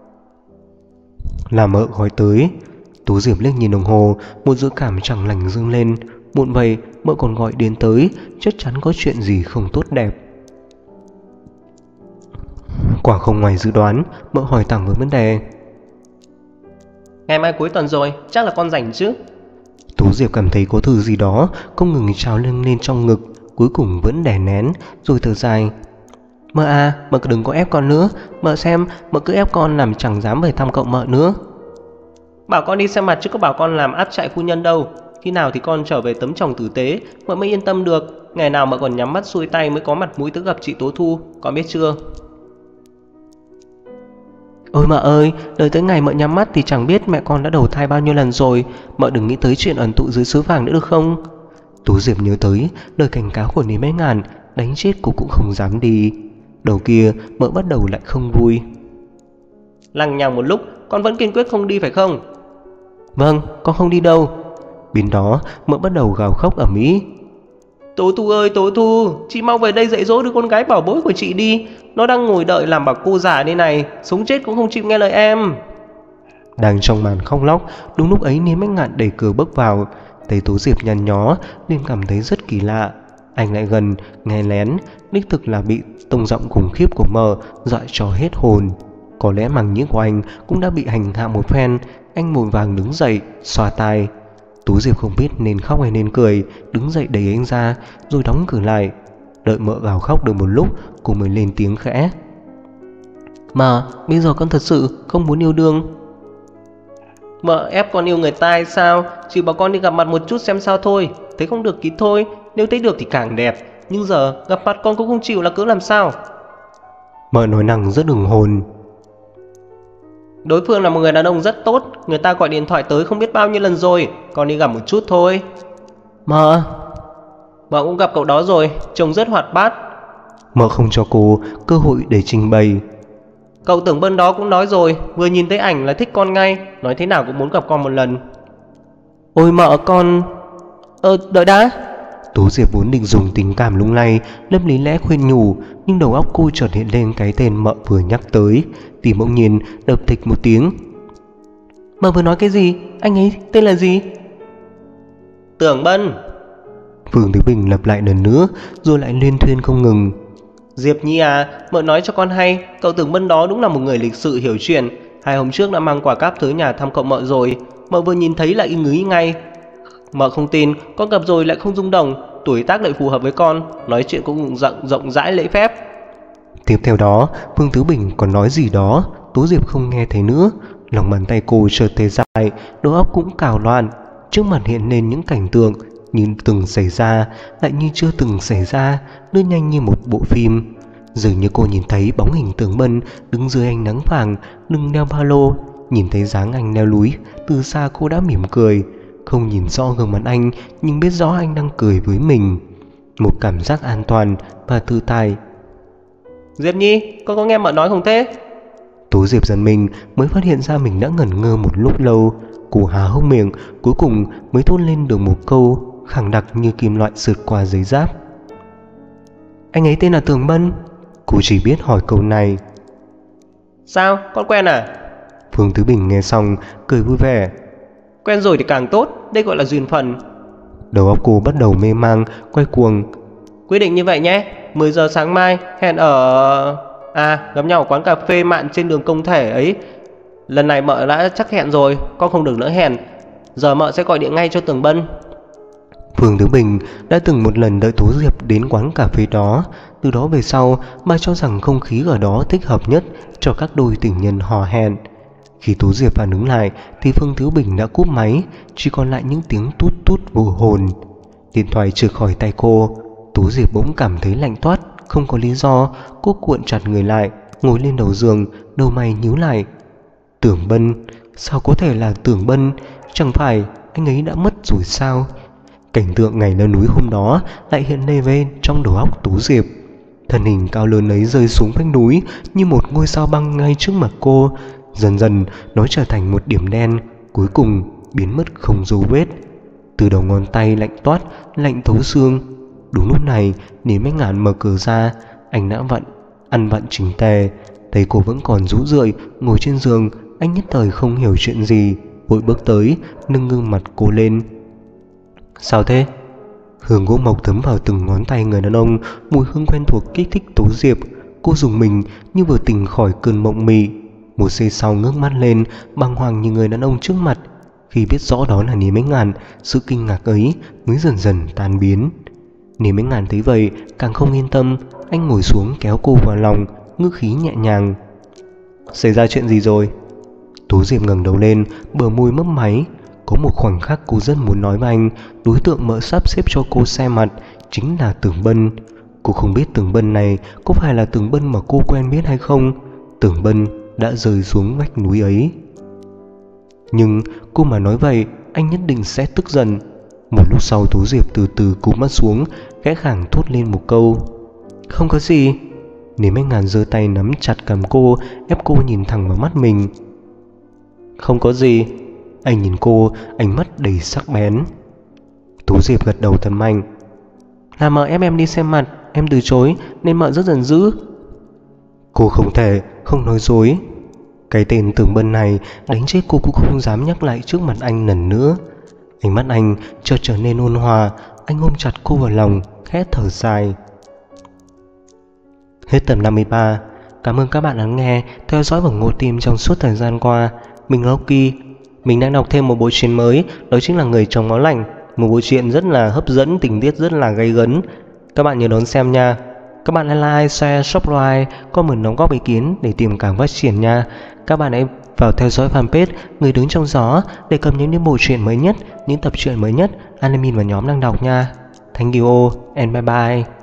Speaker 1: Là Mợ gọi tới. Tú Diệp liếc nhìn đồng hồ, một dự cảm chẳng lành dâng lên. Muộn vậy, Mợ còn gọi đến tới, chắc chắn có chuyện gì không tốt đẹp. Quả không ngoài dự đoán, Mợ hỏi thẳng với vấn đề.
Speaker 2: Ngày mai cuối tuần rồi, chắc là con rảnh chứ?
Speaker 1: Tú Diệp cảm thấy có thứ gì đó không ngừng trào lên trong ngực, cuối cùng vẫn đè nén, rồi thở dài. Mợ à, mợ đừng có ép con nữa. Mợ xem, mợ cứ ép con làm chẳng dám về thăm cậu Mợ nữa.
Speaker 2: Bảo con đi xem mặt chứ có bảo con làm áp trại phu nhân đâu. Khi nào thì con trở về tấm chồng tử tế, mợ mới yên tâm được. Ngày nào mợ còn nhắm mắt xuôi tay mới có mặt mũi tới gặp chị Tố Thu, con biết chưa?
Speaker 1: Ôi mợ ơi, đợi tới ngày mợ nhắm mắt thì chẳng biết mẹ con đã đầu thai bao nhiêu lần rồi. Mợ đừng nghĩ tới chuyện ẩn tụ dưới suối vàng nữa được không? Tú Diệp nhớ tới lời cảnh cáo của Lý Mấy Ngàn, đánh chết cô cũng không dám đi. Đầu kia mợ bắt đầu lại không vui.
Speaker 2: Lằng nhằng một lúc, con vẫn kiên quyết không đi phải không?
Speaker 1: Vâng, con không đi đâu. Bên đó mợ bắt đầu gào khóc ầm ĩ.
Speaker 2: Tố Thu ơi, Tố Thu, chị mau về đây dạy dỗ đứa con gái bảo bối của chị đi. Nó đang ngồi đợi làm bà cô già đây này, sống chết cũng không chịu nghe lời em.
Speaker 1: Đang trong màn khóc lóc, đúng lúc ấy Lý Mấy Ngạn đẩy cửa bước vào. Thấy Tú Diệp nhăn nhó nên cảm thấy rất kỳ lạ. Anh lại gần nghe lén, đích thực là bị tông giọng khủng khiếp của mợ dọa cho hết hồn. Có lẽ màng nhĩ của anh cũng đã bị hành hạ một phen. Anh vội vàng đứng dậy xoa tai. Tú Diệp không biết nên khóc hay nên cười, đứng dậy đẩy anh ra rồi đóng cửa lại. Đợi mợ gào khóc được một lúc, cô mới lên tiếng khẽ. Mà bây giờ con thật sự không muốn yêu đương.
Speaker 2: Mợ ép con yêu người ta hay sao? Chỉ bảo con đi gặp mặt một chút xem sao thôi. Thấy không được thì thôi, nếu thấy được thì càng đẹp. Nhưng giờ gặp mặt con cũng không chịu là cớ làm sao?
Speaker 1: Mợ nói năng rất hùng hồn.
Speaker 2: Đối phương là một người đàn ông rất tốt, người ta gọi điện thoại tới không biết bao nhiêu lần rồi. Con đi gặp một chút thôi.
Speaker 1: Mợ
Speaker 2: Cũng gặp cậu đó rồi, trông rất hoạt bát.
Speaker 1: Mợ không cho cô cơ hội để trình bày.
Speaker 2: Cậu Tưởng Bân đó cũng nói rồi, vừa nhìn thấy ảnh là thích con ngay, nói thế nào cũng muốn gặp con một lần.
Speaker 1: Ôi mợ con... đợi đã. Tú Diệp vốn định dùng tình cảm lung lay lâm lý lẽ khuyên nhủ, nhưng đầu óc cô chợt hiện lên cái tên mợ vừa nhắc tới. Tim bỗng nhiên đập thịch một tiếng. Mợ vừa nói cái gì? Anh ấy tên là gì?
Speaker 2: Tưởng Bân.
Speaker 1: Phương Thứ Bình lặp lại lần nữa rồi lại liên thuyên không ngừng.
Speaker 2: Diệp Nhi à, mợ nói cho con hay, cậu Tưởng Bân đó đúng là một người lịch sự hiểu chuyện. 2 hôm trước đã mang quả cáp tới nhà thăm cậu mợ rồi. Mợ vừa nhìn thấy là y ngứ ngay. Mợ không tin, con gặp rồi lại không rung động, tuổi tác lại phù hợp với con, nói chuyện cũng rộng rãi lễ phép.
Speaker 1: Tiếp theo đó, Phương Thứ Bình còn nói gì đó, Tú Diệp không nghe thấy nữa. Lòng bàn tay cô chợt tê dại, đầu óc cũng cào loạn. Trước mặt hiện lên những cảnh tượng như từng xảy ra, lại như chưa từng xảy ra, lướt nhanh như một bộ phim. Dường như cô nhìn thấy bóng hình Tưởng Bân đứng dưới ánh nắng vàng, lưng đeo ba lô. Nhìn thấy dáng anh leo núi, từ xa cô đã mỉm cười. Không nhìn rõ gương mặt anh, nhưng biết rõ anh đang cười với mình. Một cảm giác an toàn và tự tại.
Speaker 2: Diệp Nhi, con có nghe mợ nói không thế?
Speaker 1: Tú Diệp giật mình mới phát hiện ra mình đã ngẩn ngơ một lúc lâu. Cô há hốc miệng, cuối cùng mới thốt lên được một câu khẳng đặc như kim loại sượt qua giấy giáp. Anh ấy tên là Tưởng Bân. Cô chỉ biết hỏi câu này.
Speaker 2: Sao, con quen à?
Speaker 1: Phương Thứ Bình nghe xong cười vui vẻ.
Speaker 2: Quen rồi thì càng tốt, đây gọi là duyên phận.
Speaker 1: Đầu óc cô bắt đầu mê mang, quay cuồng.
Speaker 2: Quyết định như vậy nhé, 10 giờ sáng mai hẹn ở... gặp nhau ở quán cà phê mạn trên đường Công Thể ấy. Lần này mợ đã chắc hẹn rồi, con không được nữa hẹn. Giờ mợ sẽ gọi điện ngay cho Tưởng Bân.
Speaker 1: Phương Thứ Bình đã từng một lần đợi Tú Diệp đến quán cà phê đó. Từ đó về sau, bà cho rằng không khí ở đó thích hợp nhất cho các đôi tình nhân hò hẹn. Khi Tú Diệp phản ứng lại thì Phương Thứ Bình đã cúp máy, chỉ còn lại những tiếng tút tút vô hồn. Điện thoại trượt khỏi tay cô. Tú Diệp bỗng cảm thấy lạnh toát, không có lý do. Cô cuộn chặt người lại, ngồi lên đầu giường, đầu mày nhíu lại. Tưởng Bân, sao có thể là Tưởng Bân? Chẳng phải anh ấy đã mất rồi sao? Cảnh tượng ngày leo núi hôm đó lại hiện lên về trong đầu óc Tú Diệp. Thân hình cao lớn ấy rơi xuống vách núi như một ngôi sao băng ngay trước mặt cô. Dần dần nó trở thành một điểm đen, cuối cùng biến mất không dấu vết. Từ đầu ngón tay lạnh toát, lạnh thấu xương. Đúng lúc này, Lý Mấy Ngạn mở cửa ra. Anh đã ăn vặn chỉnh tề. Thấy cô vẫn còn rũ rượi ngồi trên giường, anh nhất thời không hiểu chuyện gì, vội bước tới nâng gương mặt cô lên. Sao thế? Hương gỗ mộc thấm vào từng ngón tay người đàn ông, mùi hương quen thuộc kích thích Tú Diệp. Cô rùng mình như vừa tỉnh khỏi cơn mộng mị. Một giây sau ngước mắt lên, bàng hoàng như người đàn ông trước mặt. Khi biết rõ đó là Lý Mấy Ngạn, sự kinh ngạc ấy mới dần dần tan biến. Lý Mấy Ngạn thấy vậy càng không yên tâm. Anh ngồi xuống kéo cô vào lòng, ngữ khí nhẹ nhàng. Xảy ra chuyện gì rồi? Tú Diệp ngẩng đầu lên, bờ môi mấp máy. Có một khoảnh khắc cô rất muốn nói với anh, đối tượng mợ sắp xếp cho cô xem mặt chính là Tưởng Bân. Cô không biết Tưởng Bân này có phải là Tưởng Bân mà cô quen biết hay không. Tưởng Bân đã rơi xuống vách núi ấy. Nhưng cô mà nói vậy, anh nhất định sẽ tức giận. Một lúc sau Tố Diệp từ từ cúi mắt xuống, khẽ khàng thốt lên một câu: "Không có gì." Nếm Anh Ngàn giơ tay nắm chặt cằm cô, ép cô nhìn thẳng vào mắt mình. "Không có gì." Anh nhìn cô, ánh mắt đầy sắc bén. Tố Diệp gật đầu thật mạnh. "Là mợ ép em đi xem mặt, em từ chối nên mợ rất giận dữ." Cô không thể không nói dối. Cái tên Tưởng Bân này đánh chết cô cũng không dám nhắc lại trước mặt anh lần nữa. Ánh mắt anh chợt trở nên ôn hòa. Anh ôm chặt cô vào lòng, khẽ thở dài. Hết tập 53. Cảm ơn các bạn lắng nghe, theo dõi và ngộ tim trong suốt thời gian qua. Mình là Loki. Mình đang đọc thêm một bộ truyện mới, đó chính là Người Chồng Máu Lạnh. Một bộ truyện rất là hấp dẫn, tình tiết rất là gay gấn. Các bạn nhớ đón xem nha. Các bạn hãy like, share, subscribe, comment đóng góp ý kiến để tìm cảm phát triển nha. Các bạn hãy vào theo dõi fanpage Người Đứng Trong Gió để cập nhật những bộ truyện mới nhất, những tập truyện mới nhất anime và nhóm đang đọc nha. Thank you all and bye bye.